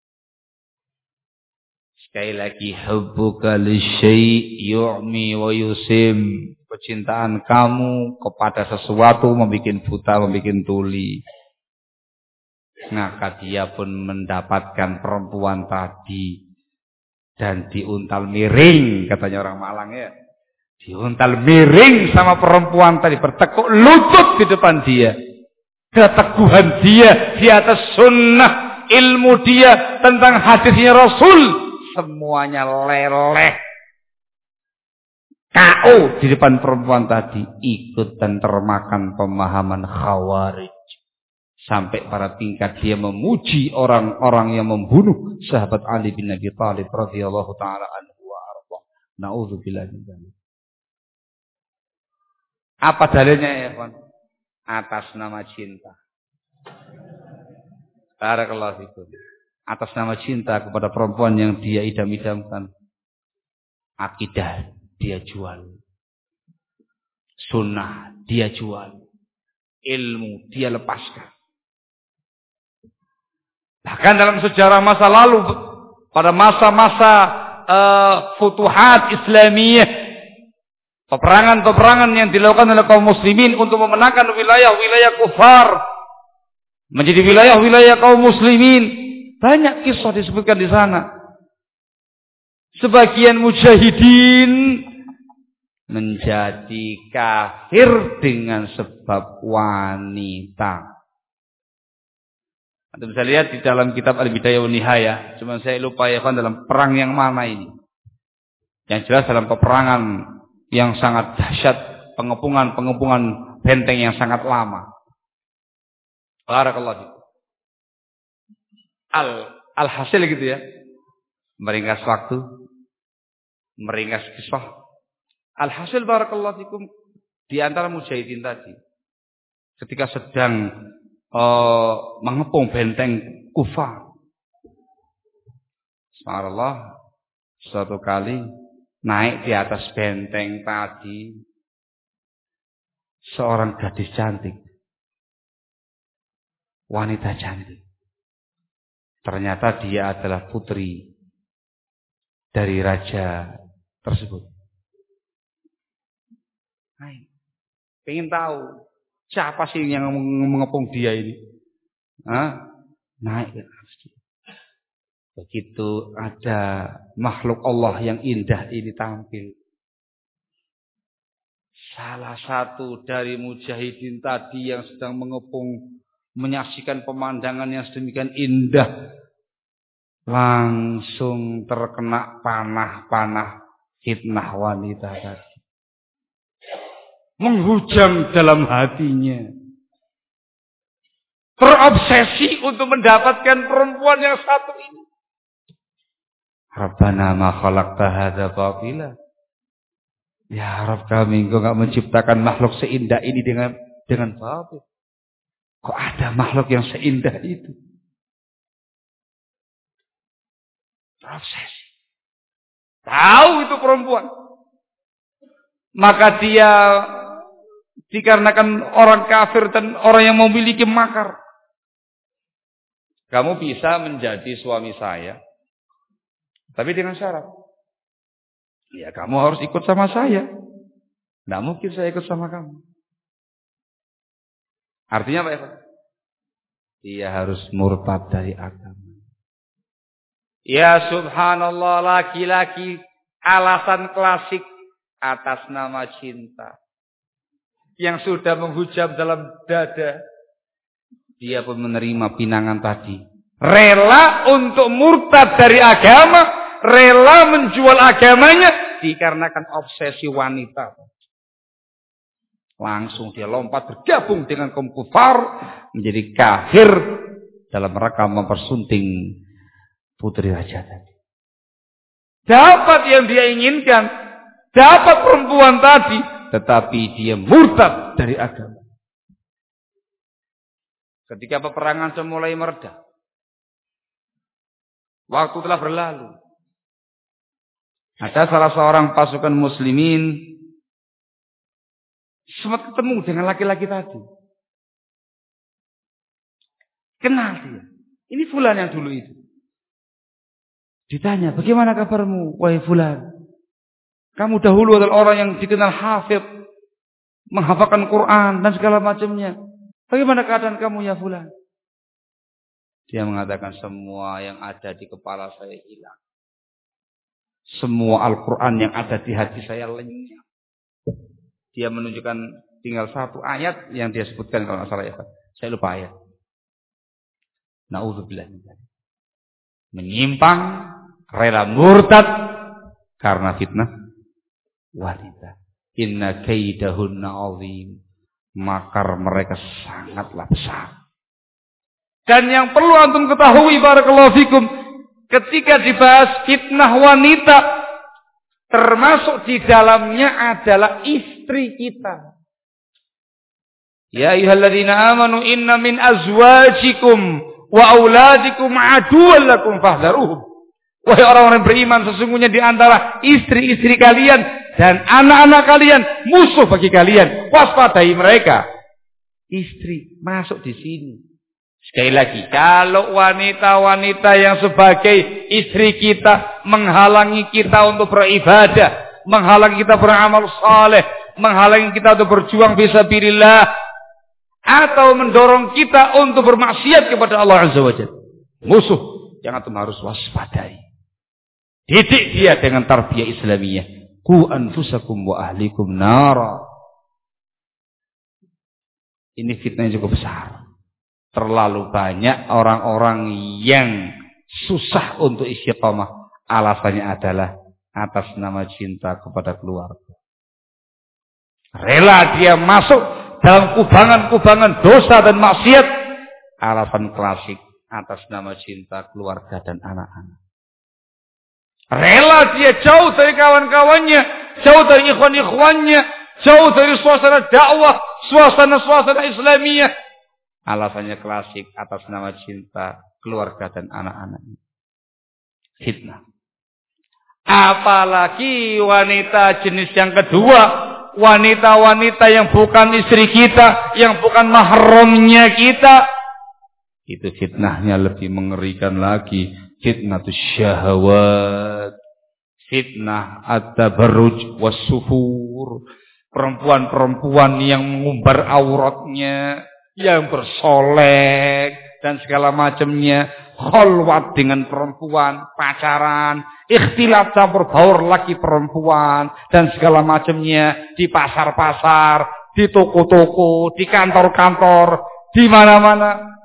Sekali lagi, hubbuka lisyai' yu'mi wa yusim. Kecintaan kamu kepada sesuatu membuat buta, membuat tuli. Maka dia pun mendapatkan perempuan tadi dan diuntal miring, katanya orang Malang ya. Diuntal miring sama perempuan tadi, bertekuk lutut di depan dia. Keteguhan dia di atas sunnah, ilmu dia tentang hadisnya Rasul, semuanya leleh. K O di depan perempuan tadi, ikut dan termakan pemahaman khawarij. Sampai pada tingkat dia memuji orang-orang yang membunuh sahabat Ali bin Abi Thalib radhiyallahu taala anhu wa arba. Nauzubillah min dzalik. Apa dalilnya ya, kawan? Atas nama cinta. Barakallahu fikum. Atas nama cinta kepada perempuan yang dia idam-idamkan. Akidah dia jual. Sunnah dia jual. Ilmu dia lepaskan. Bahkan dalam sejarah masa lalu, pada masa-masa uh, futuhat Islamiyah, peperangan-peperangan yang dilakukan oleh kaum muslimin untuk memenangkan wilayah-wilayah kufar menjadi wilayah-wilayah kaum muslimin, banyak kisah disebutkan di sana. Sebagian mujahidin menjadi kafir dengan sebab wanita. Anda bisa lihat di dalam kitab Al-Bidayah wa Nihayah. Cuma saya lupa ya kan dalam perang yang mana ini. Yang jelas dalam peperangan yang sangat dahsyat, pengepungan-pengepungan benteng yang sangat lama. Barakallahu. Al alhasil gitu ya. Meringkas waktu, meringkas kisah. Alhasil barakallahu fikum, di antara mujahidin tadi ketika sedang Uh, mengepung benteng Kufah. Subhanallah, suatu kali naik di atas benteng tadi seorang gadis cantik, wanita cantik. Ternyata dia adalah putri dari raja tersebut. Naik, pengen tahu Siapa sih yang mengepung dia ini? Hah? Naik ke atas. Begitu ada makhluk Allah yang indah ini tampil. Salah satu dari mujahidin tadi yang sedang mengepung, menyaksikan pemandangan yang sedemikian indah, langsung terkena panah-panah fitnah wanita tadi. Menghujam dalam hatinya. Terobsesi untuk mendapatkan perempuan yang satu ini. Rabbana ma khalaqta hadza batila. Ya Rabb kami, Engkau enggak menciptakan makhluk seindah ini dengan dengan batil. Kok ada makhluk yang seindah itu? Terobsesi. Tahu itu perempuan. Maka dia dikarenakan orang kafir dan orang yang memiliki makar. Kamu bisa menjadi suami saya, tapi dengan syarat. Ya kamu harus ikut sama saya. Tidak mungkin saya ikut sama kamu. Artinya apa ya Pak? Dia harus murtad dari agama. Ya subhanallah, laki-laki alasan klasik atas nama cinta. Yang sudah menghujam dalam dada. Dia pun menerima pinangan tadi. Rela untuk murtad dari agama. Rela menjual agamanya. Dikarenakan obsesi wanita. Langsung dia lompat bergabung dengan kaum kufar. Menjadi kafir. Dalam rangka mempersunting putri raja tadi. Dapat yang dia inginkan. Dapat perempuan tadi. Tetapi dia murtad dari agama. Ketika peperangan mulai mereda. Waktu telah berlalu. Ada salah seorang pasukan muslimin. Sempat ketemu dengan laki-laki tadi. Kenal dia. Ini fulan yang dulu itu. Ditanya, bagaimana kabarmu, wahai fulan? Kamu dahulu adalah orang yang dikenal hafid. Menghafalkan Quran dan segala macamnya. Bagaimana keadaan kamu ya fulan? Dia mengatakan semua yang ada di kepala saya hilang. Semua Al-Quran yang ada di hati saya lenyap. Dia menunjukkan tinggal satu ayat yang dia sebutkan kalau tidak salah ya. Saya lupa ayat. Na'udzubillah. Menyimpang, rela murtad karena fitnah wanita. Inna kaidahunna azim. Makar mereka sangatlah besar. Dan yang perlu antum ketahui barakallahu fikum, ketika dibahas fitnah wanita, termasuk di dalamnya adalah istri kita. Ya ayyuhalladzina amanu inna min azwajikum wa auladikum aduwwan lakum fahdharuhum. Wahai orang-orang beriman, sesungguhnya di antara istri-istri kalian dan anak-anak kalian musuh bagi kalian. Waspadai mereka. Istri masuk di sini. Sekali lagi, kalau wanita-wanita yang sebagai istri kita menghalangi kita untuk beribadah, menghalangi kita beramal saleh, menghalangi kita untuk berjuang fisabilillah, atau mendorong kita untuk bermaksiat kepada Allah Azza wa Jalla, musuh yang antum harus waspadai. Didik dia dengan tarbiyah Islamiyah. Ku anfusakum wa ahlikum nara. Ini fitnah yang cukup besar. Terlalu banyak orang-orang yang susah untuk istiqamah. Alasannya adalah atas nama cinta kepada keluarga. Rela dia masuk dalam kubangan-kubangan dosa dan maksiat. Alasan klasik atas nama cinta keluarga dan anak-anak. Rela dia jauh dari kawan-kawannya, jauh dari ikhwan-ikhwannya, jauh dari suasana dakwah, suasana-suasana Islamiyah. Alasannya klasik atas nama cinta keluarga dan anak-anaknya. Fitnah. Apalagi wanita jenis yang kedua, wanita-wanita yang bukan istri kita, yang bukan mahramnya kita. Itu fitnahnya lebih mengerikan lagi. Fitnah syahwat, fitnah at-tabarruj was-sufur, Perempuan-perempuan yang mengumbar auratnya, yang bersolek dan segala macamnya, kholwat dengan perempuan, pacaran, ikhtilat campur baur laki perempuan dan segala macamnya di pasar-pasar, di toko-toko, di kantor-kantor, di mana-mana.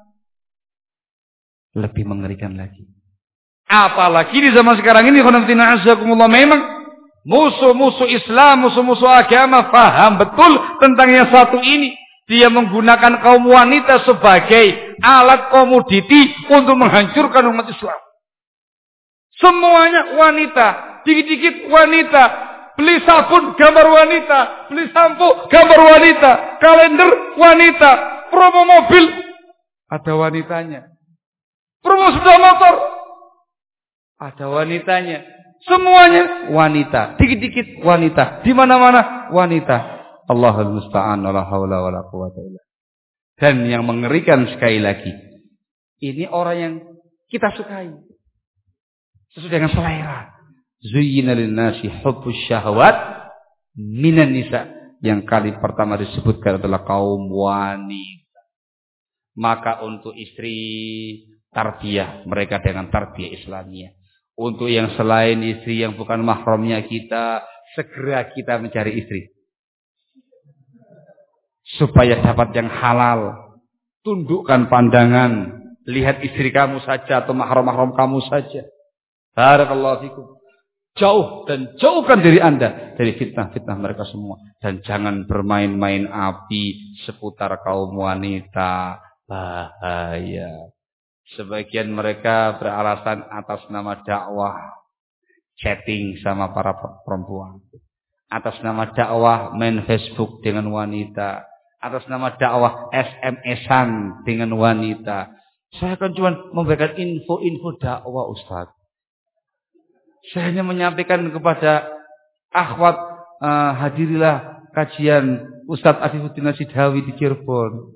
Lebih mengerikan lagi. Apalagi di zaman sekarang ini, memang musuh-musuh Islam, musuh-musuh agama paham betul tentang yang satu ini. Dia menggunakan kaum wanita sebagai alat komoditi untuk menghancurkan umat Islam. Semuanya wanita, dikit-dikit wanita. Beli sabun gambar wanita, beli sampo gambar wanita, kalender wanita, promo mobil ada wanitanya, promo sepeda motor ada wanitanya. Semuanya wanita, dikit-dikit wanita, di mana-mana wanita. Allahul musta'an, la haula wala quwwata illa. Dan yang mengerikan sekali lagi, ini orang yang kita sukai sesuai dengan selera. Zuyyina lin-nasi hubbus syahwat minan nisa. Yang kali pertama disebutkan adalah kaum wanita. Maka untuk istri tarbiyah mereka dengan tarbiyah Islamiyah. Untuk yang selain istri yang bukan mahramnya kita, segera kita mencari istri. Supaya dapat yang halal. Tundukkan pandangan. Lihat istri kamu saja atau mahram-mahram kamu saja. Barakallahu fikum. Jauh dan jauhkan diri Anda dari fitnah-fitnah mereka semua. Dan jangan bermain-main api seputar kaum wanita. Bahaya. Sebagian mereka beralasan atas nama dakwah chatting sama para perempuan. Atas nama dakwah main Facebook dengan wanita. Atas nama dakwah S M S-an dengan wanita. Saya akan cuma memberikan info-info dakwah, Ustaz. Saya hanya menyampaikan kepada akhwat, uh, hadirilah kajian Ustaz Afifuddin Sidawi di Cirebon.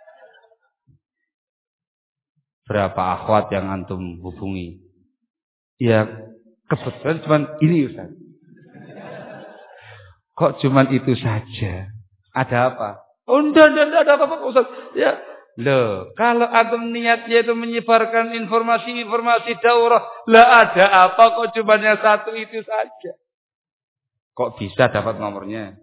Berapa akhwat yang antum hubungi? Ya, kebetulan cuma ini, Ustaz. Kok cuma itu saja? Ada apa? Oh, enggak, enggak, enggak ada apa-apa, Ustaz. Ya, loh, kalau antum niatnya itu menyebarkan informasi-informasi daurah, lah ada apa kok cuma yang satu itu saja? Kok bisa dapat nomornya?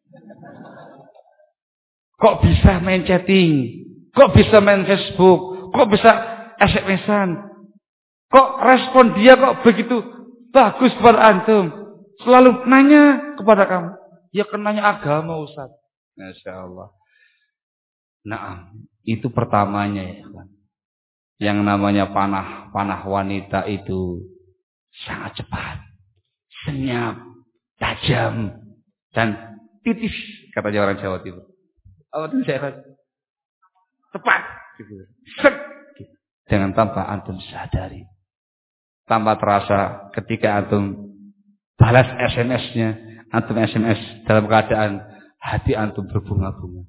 Kok bisa main chatting? Kok bisa main Facebook? Kok bisa S M S-an? Kok respon dia kok begitu bagus buat antum? Selalu nanya kepada kamu. Ya kenanya agama, Ustaz. Masya Allah. Nah, itu pertamanya ya kan. Yang namanya panah panah wanita itu sangat cepat, senyap, tajam, dan titis, katanya orang Jawa Timur. Oh, itu saya cepat, gitu. Set, gitu. Dengan tanpa antum sadari, tanpa terasa ketika antum balas S M S-nya, antum S M S dalam keadaan hati antum berbunga-bunga.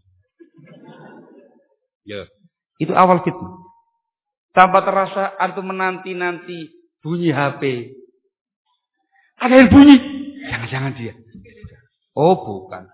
Ya, itu awal fitnah. Tanpa terasa antum menanti-nanti bunyi H P. Ada yang bunyi, jangan-jangan dia. Oh, bukan.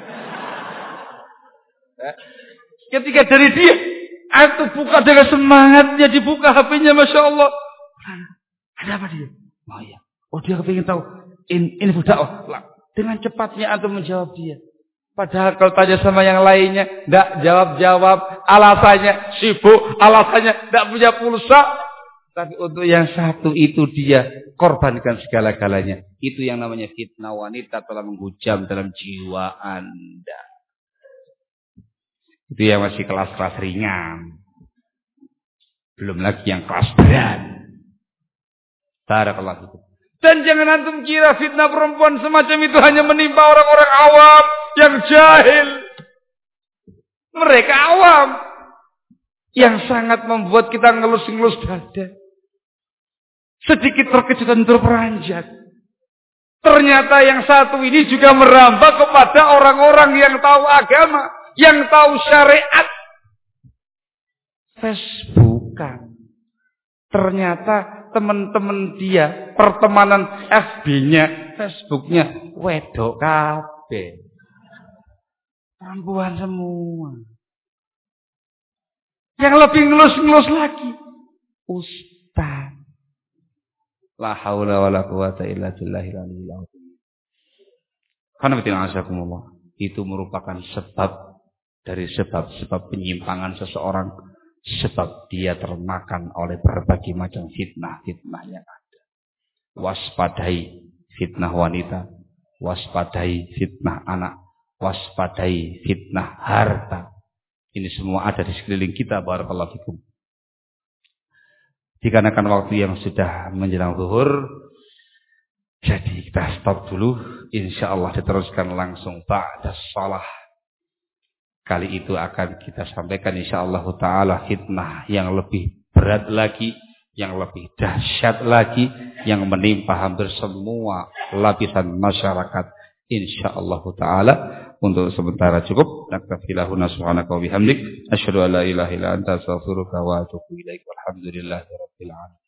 Ketika dari dia, antum buka dengan semangatnya, dibuka H P-nya, Masya Allah. Ada apa dia? Oh ya, oh dia kepingin tahu in, info dakwah. Dengan cepatnya antum menjawab dia. Padahal kalau tanya sama yang lainnya, tidak jawab-jawab, alasannya sibuk, alasannya tidak punya pulsa. Tapi untuk yang satu itu dia korbankan segala-galanya. Itu yang namanya fitnah wanita telah menghujam dalam jiwa Anda. Itu yang masih kelas-kelas ringan. Belum lagi yang kelas berat. Barakallahu fikum. Dan jangan antum kira fitnah perempuan semacam itu hanya menimpa orang-orang awam yang jahil. Mereka awam yang sangat membuat kita ngelus-ngelus dada. Sedikit terkejut dan terperanjat. Ternyata yang satu ini juga merambah kepada orang-orang yang tahu agama, yang tahu syariat. Facebookan. Ternyata teman-teman dia, pertemanan F B-nya, Facebook-nya wedok kabeh. Perempuan semua. Yang lebih ngelus-ngelus lagi. Ustaz. La haula wala quwata illa billahil aliyyil azim. Karena betul itu merupakan sebab dari sebab-sebab penyimpangan seseorang, sebab dia termakan oleh berbagai macam fitnah-fitnah yang ada. Waspadai fitnah wanita, waspadai fitnah anak, waspadai fitnah harta. Ini semua ada di sekeliling kita. Barakallahu fikum. Dikarenakan waktu yang sudah menjelang zuhur, jadi kita stop dulu. Insyaallah diteruskan langsung ba'da shalah. Kali itu akan kita sampaikan insyaallah taala fitnah yang lebih berat lagi, yang lebih dahsyat lagi, yang menimpa hampir semua lapisan masyarakat. Insyaallah taala. Untuk sementara cukup. Nakfilahuna subhanaka wa bihamdik. Asyhadu an la ilaha illa anta astaghfiruka wa atubu ilaik. Walhamdulillahirabbil alamin.